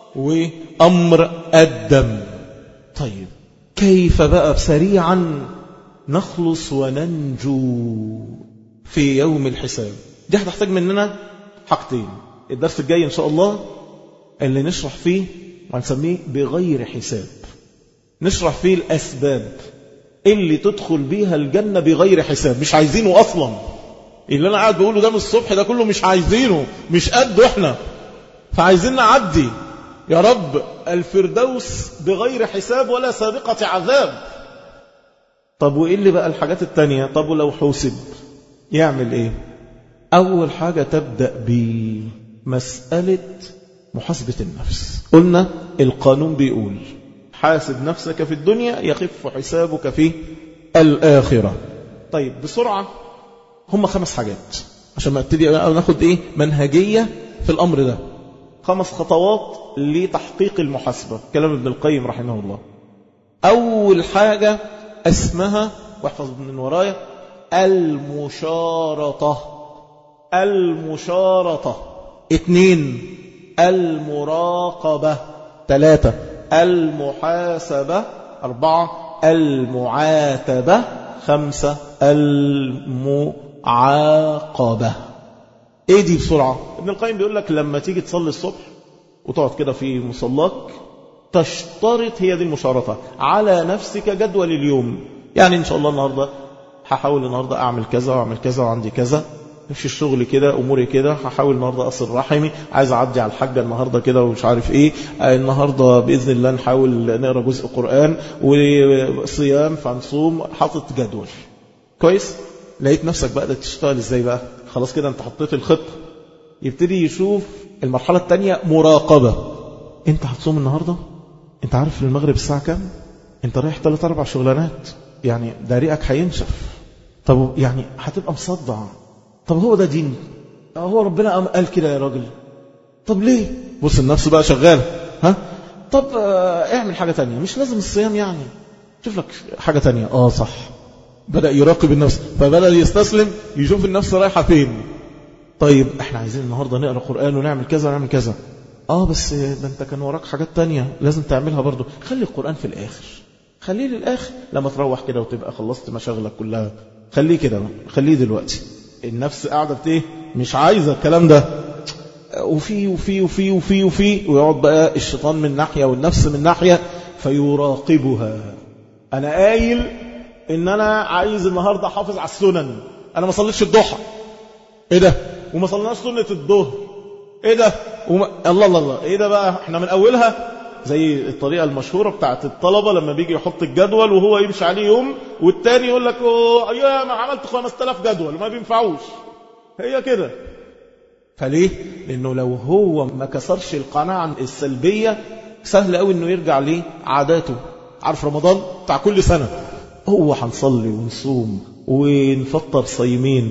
وأمر الدم. طيب كيف بقى سريعا نخلص وننجو في يوم الحساب؟ دي هتحتاج مننا حاجتين. الدرس الجاي إن شاء الله اللي نشرح فيه وهنسميه بغير حساب، نشرح فيه الأسباب اللي تدخل بيها الجنة بغير حساب، مش عايزينه أصلا. اللي أنا قاعد بقوله ده من الصبح ده كله مش عايزينه، مش قده إحنا، فعايزين نعدي يا رب الفردوس بغير حساب ولا سابقة عذاب. طب وإيه اللي بقى الحاجات التانية؟ طب ولو حوسب يعمل إيه؟ أول حاجة تبدأ بمسألة محاسبة النفس. قلنا القانون بيقول حاسب نفسك في الدنيا يخف حسابك في الآخرة. طيب بسرعة، هم خمس حاجات عشان ما ابتدي ناخد ايه منهجية في الأمر ده. خمس خطوات لتحقيق المحاسبة، كلام ابن القيم رحمه الله. أول حاجة اسمها، واحفظ من ورايا، المشارطة. المشارطة. اثنين المراقبة. ثلاثة المحاسبة. أربعة المعاتبة. خمسة المعاقبة. ايه دي بسرعة؟ ابن القيم بيقول لك لما تيجي تصلي الصبح وتقعد كده في مصلاك تشترط، هي دي المشارطة، على نفسك جدول اليوم. يعني ان شاء الله النهاردة هحاول النهاردة اعمل كذا واعمل كذا وعندي كذا في الشغل كده، اموري كده، هحاول النهاردة اصل رحمي، عايز اعدي على الحاجة النهاردة كده ومش عارف ايه، النهاردة باذن الله نحاول نقرا جزء قرآن وصيام فنصوم. حاطط جدول كويس. لقيت نفسك بقى تشتغل ازاي بقى؟ خلاص كده انت حطيت الخطة. يبتدي يشوف المرحلة الثانية مراقبة. انت هتصوم النهاردة؟ انت عارف المغرب الساعة كام؟ انت رايح ثلاث اربع شغلانات، يعني ده ريقك هينشف. طب يعني هتبقى مصدع. طب هو ده دين؟ هو ربنا قال كده يا راجل؟ طب ليه؟ بص النفس بقى شغال. ها؟ طب اه اعمل حاجة تانية، مش لازم الصيام يعني، شوف لك حاجة تانية. اه صح. بدأ يراقب النفس، فبدأ يستسلم، يشوف النفس رايحة فين. طيب احنا عايزين النهاردة نقرأ قرآن ونعمل كذا ونعمل كذا. اه بس ده انت كان وراك حاجات تانية لازم تعملها برضو. خلي القرآن في الآخر، خليه للآخر لما تروح كده وتبقى خلصت مشاغلك كلها. خليه كده، خليه دلوقتي. النفس قاعدة بتيه مش عايزة الكلام ده، وفي وفي وفي وفي وفي ويقعد بقى الشيطان من ناحية والنفس من ناحية فيراقبها. انا قايل ان انا عايز النهاردة حافظ على السنن، انا ما صليتش الضحى. ايه ده؟ وما صليناش سنة الظهر. ايه ده؟ وما... الله الله الله. ايه ده بقى؟ احنا من اولها زي الطريقة المشهورة بتاعت الطلبة لما بيجي يحط الجدول وهو يمشي عليه يوم والتاني يقول لك ايوه ما عملت خمسة آلاف جدول وما بينفعوش. هي كده. فليه؟ لانه لو هو ما كسرش القناعة السلبية سهل قوي انه يرجع ليه عاداته. عارف رمضان بتاع كل سنة، هو هنصلي ونصوم ونفطر صايمين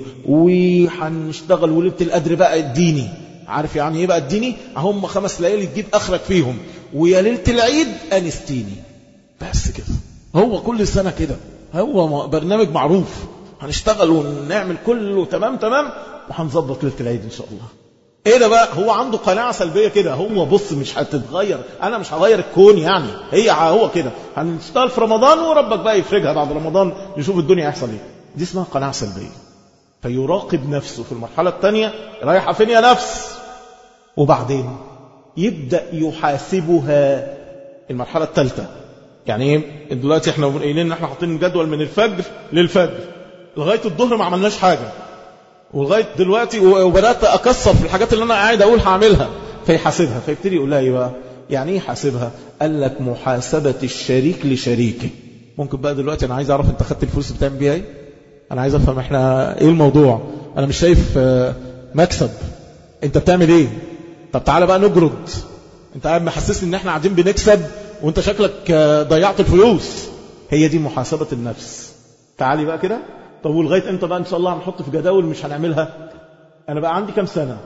وهنشتغل وليلة القدر بقى الديني. عارف يعني ايه بقى الديني؟ هم خمس ليالي تجيب اخرك فيهم، ويا ليلة العيد انستيني. بس كده، هو كل سنة كده، هو برنامج معروف. هنشتغل ونعمل كله تمام تمام وهنظبط ليلة العيد ان شاء الله. ايه ده بقى؟ هو عنده قناعة سلبية كده. هو بص مش هتتغير، انا مش هغير الكون يعني، هي هو كده. هنشتغل في رمضان وربك بقى يفرجها بعد رمضان نشوف الدنيا يحصل ايه. دي اسمها قناعة سلبية. فيراقب نفسه في المرحلة الثانية رايحة فين يا نفس، وبعدين يبدأ يحاسبها. المرحلة الثالثة يعني ايه؟ دلوقتي احنا قايلين ان احنا حاطين جدول من الفجر للفجر لغاية الظهر ما عملناش حاجة، ولغاية دلوقتي وبدأت أكسر في الحاجات اللي أنا قاعد أقول هعملها. فيحاسبها، فيبتدي يقول لها ايه بقى؟ يعني ايه حاسبها؟ قال لك محاسبة الشريك لشريكه. ممكن بقى دلوقتي أنا عايز أعرف أنت خدت الفلوس بتعمل بيها ايه؟ أنا عايز أفهم إحنا إيه الموضوع. أنا مش شايف مكسب، أنت بتعمل إيه؟ طب تعالى بقى نجرد. أنت قاعد محسسني إن إحنا قاعدين بنكسب وأنت شكلك ضيعت الفلوس. هي دي محاسبة النفس. تعالي بقى كده. طب ولغاية امتى بقى ان شاء الله هنحط في جداول مش هنعملها؟ انا بقى عندي كام سنة؟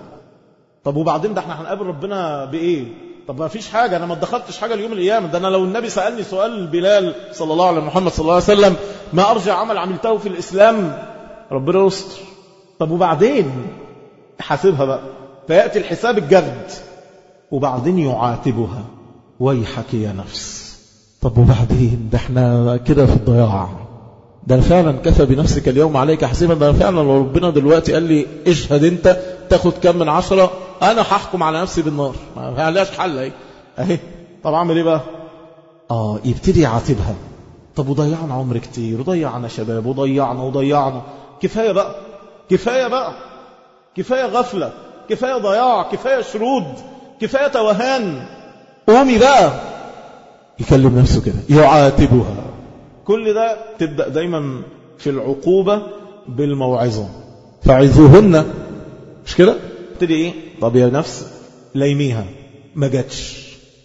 طب وبعدين ده احنا هنقابل ربنا بايه؟ طب ما فيش حاجة، انا ما اتدخلتش حاجة اليوم القيامة. ده انا لو النبي سألني سؤال بلال صلى الله عليه محمد صلى الله عليه وسلم ما ارجع عمل عملته في الاسلام، ربنا يستر. طب وبعدين حاسبها بقى. فيأتي الحساب الجد وبعدين يعاتبها، ويحك يا نفس. طب وبعدين ده احنا كده في الضياع. ده فعلا كفى بنفسك اليوم عليك حسيبا. ده فعلا لو ربنا دلوقتي قال لي اشهد انت تاخد كم من عشرة، انا هحكم على نفسي بالنار، ما علاش حل اهي اهي. طب اعمل ايه بقى؟ اه يبتدي يعاتبها. طب وضيعنا عمر كتير، وضيعنا شباب، وضيعنا وضيعنا. كفايه بقى، كفايه بقى، كفايه غفله، كفايه ضياع، كفايه شرود، كفايه توهان. قومي بقى. يكلم نفسه كده، يعاتبها. كل ده تبدأ دايما في العقوبة بالموعظة. فعظوهن، مش كده؟ تبتدي ايه؟ طب يا نفس ليميها، ما جاتش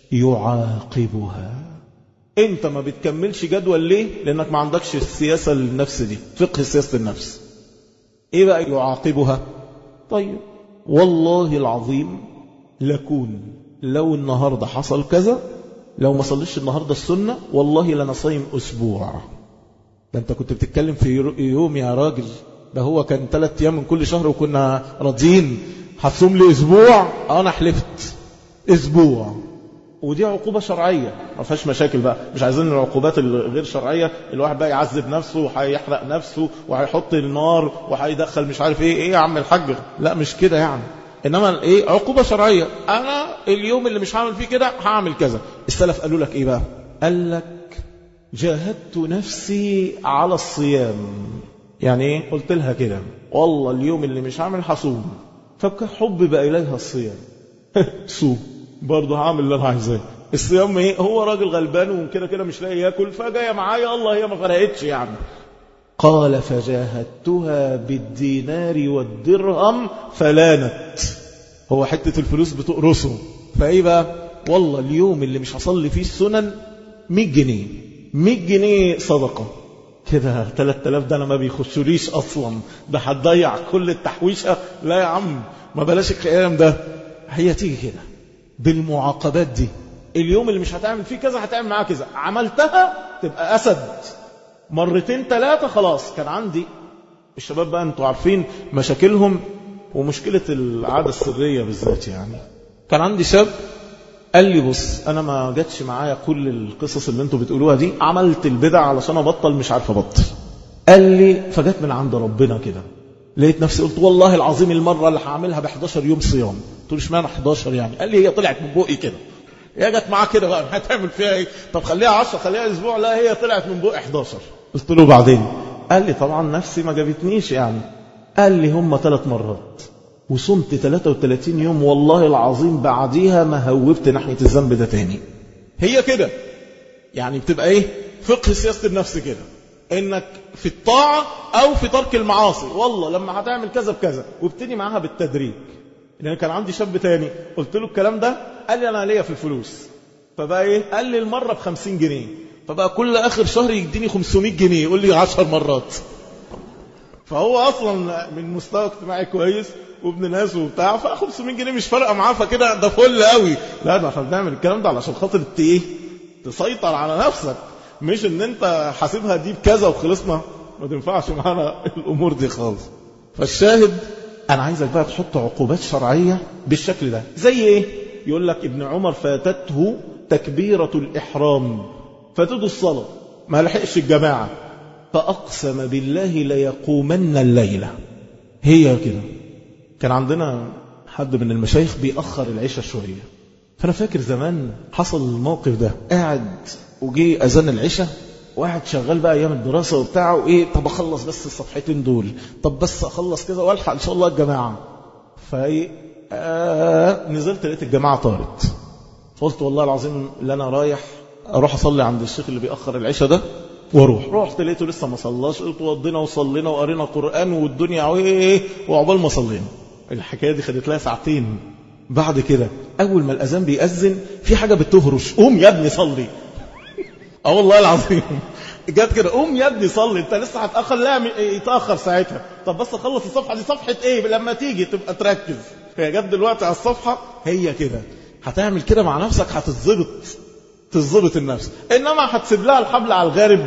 يعاقبها. انت ما بتكملش جدول ليه؟ لانك ما عندكش السياسة للنفس دي، فقه سياسة النفس. ايه بقى يعاقبها؟ طيب والله العظيم لكون لو النهاردة حصل كذا، لو ما صليش النهاردة السنة والله لنا صايم أسبوع. ده أنت كنت بتتكلم في يوم يا راجل، ده هو كان ثلاث أيام من كل شهر وكنا راضيين، هتصوم لي أسبوع؟ أنا حلفت أسبوع. ودي عقوبة شرعية ما فيهاش مشاكل بقى، مش عايزين العقوبات الغير شرعية الواحد بقى يعذب نفسه وهيحرق نفسه وهيحط النار وهيدخل مش عارف ايه. ايه يا عم الحاج؟ لا مش كده يعني. انما ايه؟ عقوبة شرعية. انا اليوم اللي مش هعمل فيه كده هعمل كذا. السلف قالوا لك ايه بقى؟ قال لك جاهدت نفسي على الصيام. يعني ايه؟ قلت لها كده والله اليوم اللي مش هعمل هصوم، فحبب اليها الصيام. صوم برضه هعمل اللي انا عايزاه. الصيام ايه؟ هو راجل غلبان وكده كده مش لاقي ياكل، فجايه معايا الله هي ما فرقتش يعني. قال فجاهدتها بالدينار والدرهم فلانت. هو حتة الفلوس بتقرصه. فايه بقى؟ والله اليوم اللي مش هصلي فيه السنن مية جنيه، مية جنيه صدقة كده. ثلاثة آلاف ده انا ما بيخشوليش اصلا، ده هتضيع كل التحويشة. لا يا عم ما بلاش الكلام ده. هي تيجي كده بالمعاقبات دي. اليوم اللي مش هتعمل فيه كذا هتعمل معاه كذا، عملتها تبقى أسد. مرتين ثلاثة خلاص. كان عندي الشباب بقى انتوا عارفين مشاكلهم ومشكلة العادة السرية بالذات يعني. كان عندي شاب قال لي بص انا ما جاتش معايا كل القصص اللي انتوا بتقولوها دي، عملت البدع علشان ابطل مش عارف ابطل. قال لي فجت من عند ربنا كده، لقيت نفسي قلت والله العظيم المرة اللي هعملها ب حداشر يوم صيام. قلت له اشمعنى حداشر يعني؟ قال لي هي طلعت من بوقي كده. هي جت معاه كده بقى هتعمل فيها ايه؟ طب خليها عشرة خليها اسبوع. لا هي طلعت من بوقي حداشر. قلت له بعدين؟ قال لي طبعا نفسي ما جابتنيش يعني. قال لي هم ثلاث مرات وصمت ثلاثة وثلاثين يوم والله العظيم بعديها ما هوبت ناحية الذنب ده تاني. هي كده يعني بتبقى ايه؟ فقه سياسة النفس كده، انك في الطاعة او في ترك المعاصي والله لما هتعمل كذا بكذا، وابتدي معاها بالتدريج. لان كان عندي شاب تاني قلت له الكلام ده، قال لي انا ليا في الفلوس. فبقى ايه؟ قال لي المرة بخمسين جنيه، فبقى كل اخر شهر يديني خمسمائة جنيه يقول لي عشر مرات. فهو اصلا من مستوى اجتماعي كويس وابن ناس وبتاع، فخمسمائة جنيه مش فارقه معاه، فكده ده فل قوي. لا ده احنا بنعمل الكلام ده علشان خاطر ايه؟ تسيطر على نفسك، مش ان انت حاسبها دي بكذا وخلصنا. ما تنفعش معانا الامور دي خالص. فالشاهد انا عايزك بقى تحط عقوبات شرعيه بالشكل ده. زي ايه؟ يقول لك ابن عمر فاتته تكبيره الاحرام، فاتته الصلاه ما لحقش الجماعه، فاقسم بالله ليقومن الليله. هي كده. كان عندنا حد من المشايخ بيأخر العشاء شويه، فانا فاكر زمان حصل الموقف ده. قاعد وجي اذان العشاء واحد شغال بقى ايام الدراسه وبتاعه وايه، طب اخلص بس الصفحتين دول، طب بس اخلص كذا والحق ان شاء الله الجماعه. فايه آه نزلت لقيت الجماعه طارت. قلت والله العظيم اللي انا رايح اروح اصلي عند الشيخ اللي بيأخر العشاء ده واروح. رحت لقيته لسه ما صلاش. قلت وضينا وصلينا وقرينا قرآن والدنيا وايه، وعقبال ما صلينا. الحكايه دي خدت لها ساعتين. بعد كده اول ما الاذان بيأذن في حاجه بتهرش، قوم يا ابني صلي. اه والله العظيم جت كده، قوم يا ابني صلي، انت لسه هتاخر. لا يتاخر ساعتها، طب بس اخلص الصفحه دي. صفحه ايه؟ لما تيجي تبقى تركز. هي جت دلوقتي على الصفحه. هي كده هتعمل كده مع نفسك هتتظبط، تظبط النفس. انما هتسيب لها الحبل على الغارب،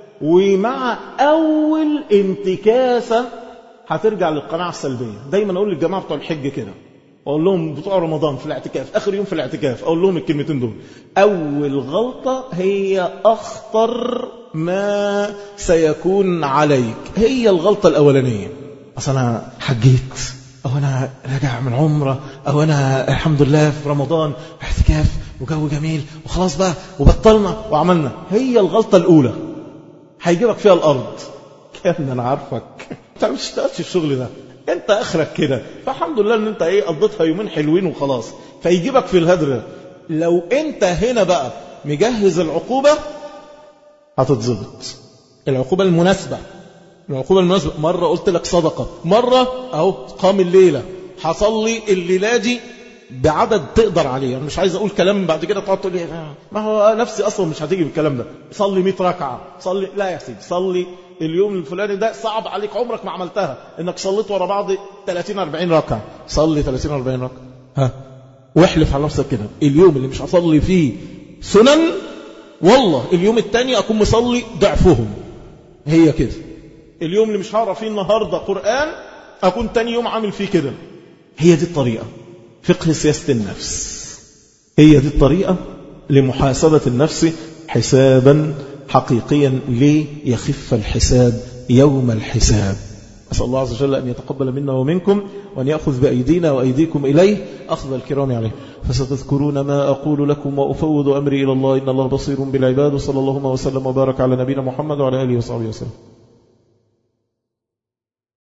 ومع اول انتكاسه هترجع للقناعه السلبيه. دايما اقول للجماعه بتوع الحج كده، اقول لهم بتوع رمضان في الاعتكاف اخر يوم في الاعتكاف، اقول لهم الكلمتين دول: اول غلطه هي اخطر ما سيكون عليك. هي الغلطه الاولانيه. اصل انا حجيت، او انا راجع من عمره، او انا الحمد لله في رمضان اعتكاف وجو جميل وخلاص بقى وبطلنا وعملنا. هي الغلطه الاولى هيجيبك فيها الارض. كان انا عارفك انت مش تشتغلش الشغل ده، انت اخرك كده. فالحمد لله ان انت ايه قضيتها يومين حلوين وخلاص، فيجيبك في الهدر. لو انت هنا بقى مجهز العقوبة هتتظبط. العقوبة المناسبة، العقوبة المناسبة. مرة قلت لك صدقة، مرة اهو قام الليلة، حصل لي الليلة دي بعدد تقدر عليه. أنا مش عايز أقول كلام بعد كده تقعد تقول لي ما هو نفسي أصلا مش هتيجي بالكلام ده. صلي مئة ركعة، صلي، لا يا سيدي، صلي اليوم الفلاني ده صعب عليك عمرك ما عملتها، إنك صليت ورا بعض ثلاثين أربعين ركعة، صلي ثلاثين أربعين ركعة، ها، واحلف على نفسك كده اليوم اللي مش هصلي فيه سنن والله اليوم التاني أكون مصلي ضعفهم. هي كده. اليوم اللي مش هقرأ فيه النهاردة قرآن أكون تاني يوم عامل فيه كده. هي دي الطريقة. فقه سياسة النفس، هي دي الطريقة لمحاسبة النفس حسابا حقيقيا ليخف الحساب يوم الحساب. أسأل الله عز وجل أن يتقبل منا ومنكم وأن يأخذ بأيدينا وأيديكم إليه أخذ الكرام عليه. فستذكرون ما أقول لكم وأفوض أمري إلى الله إن الله بصير بالعباد. صلى الله وسلم وبارك على نبينا محمد وعلى آله وصحبه وسلم.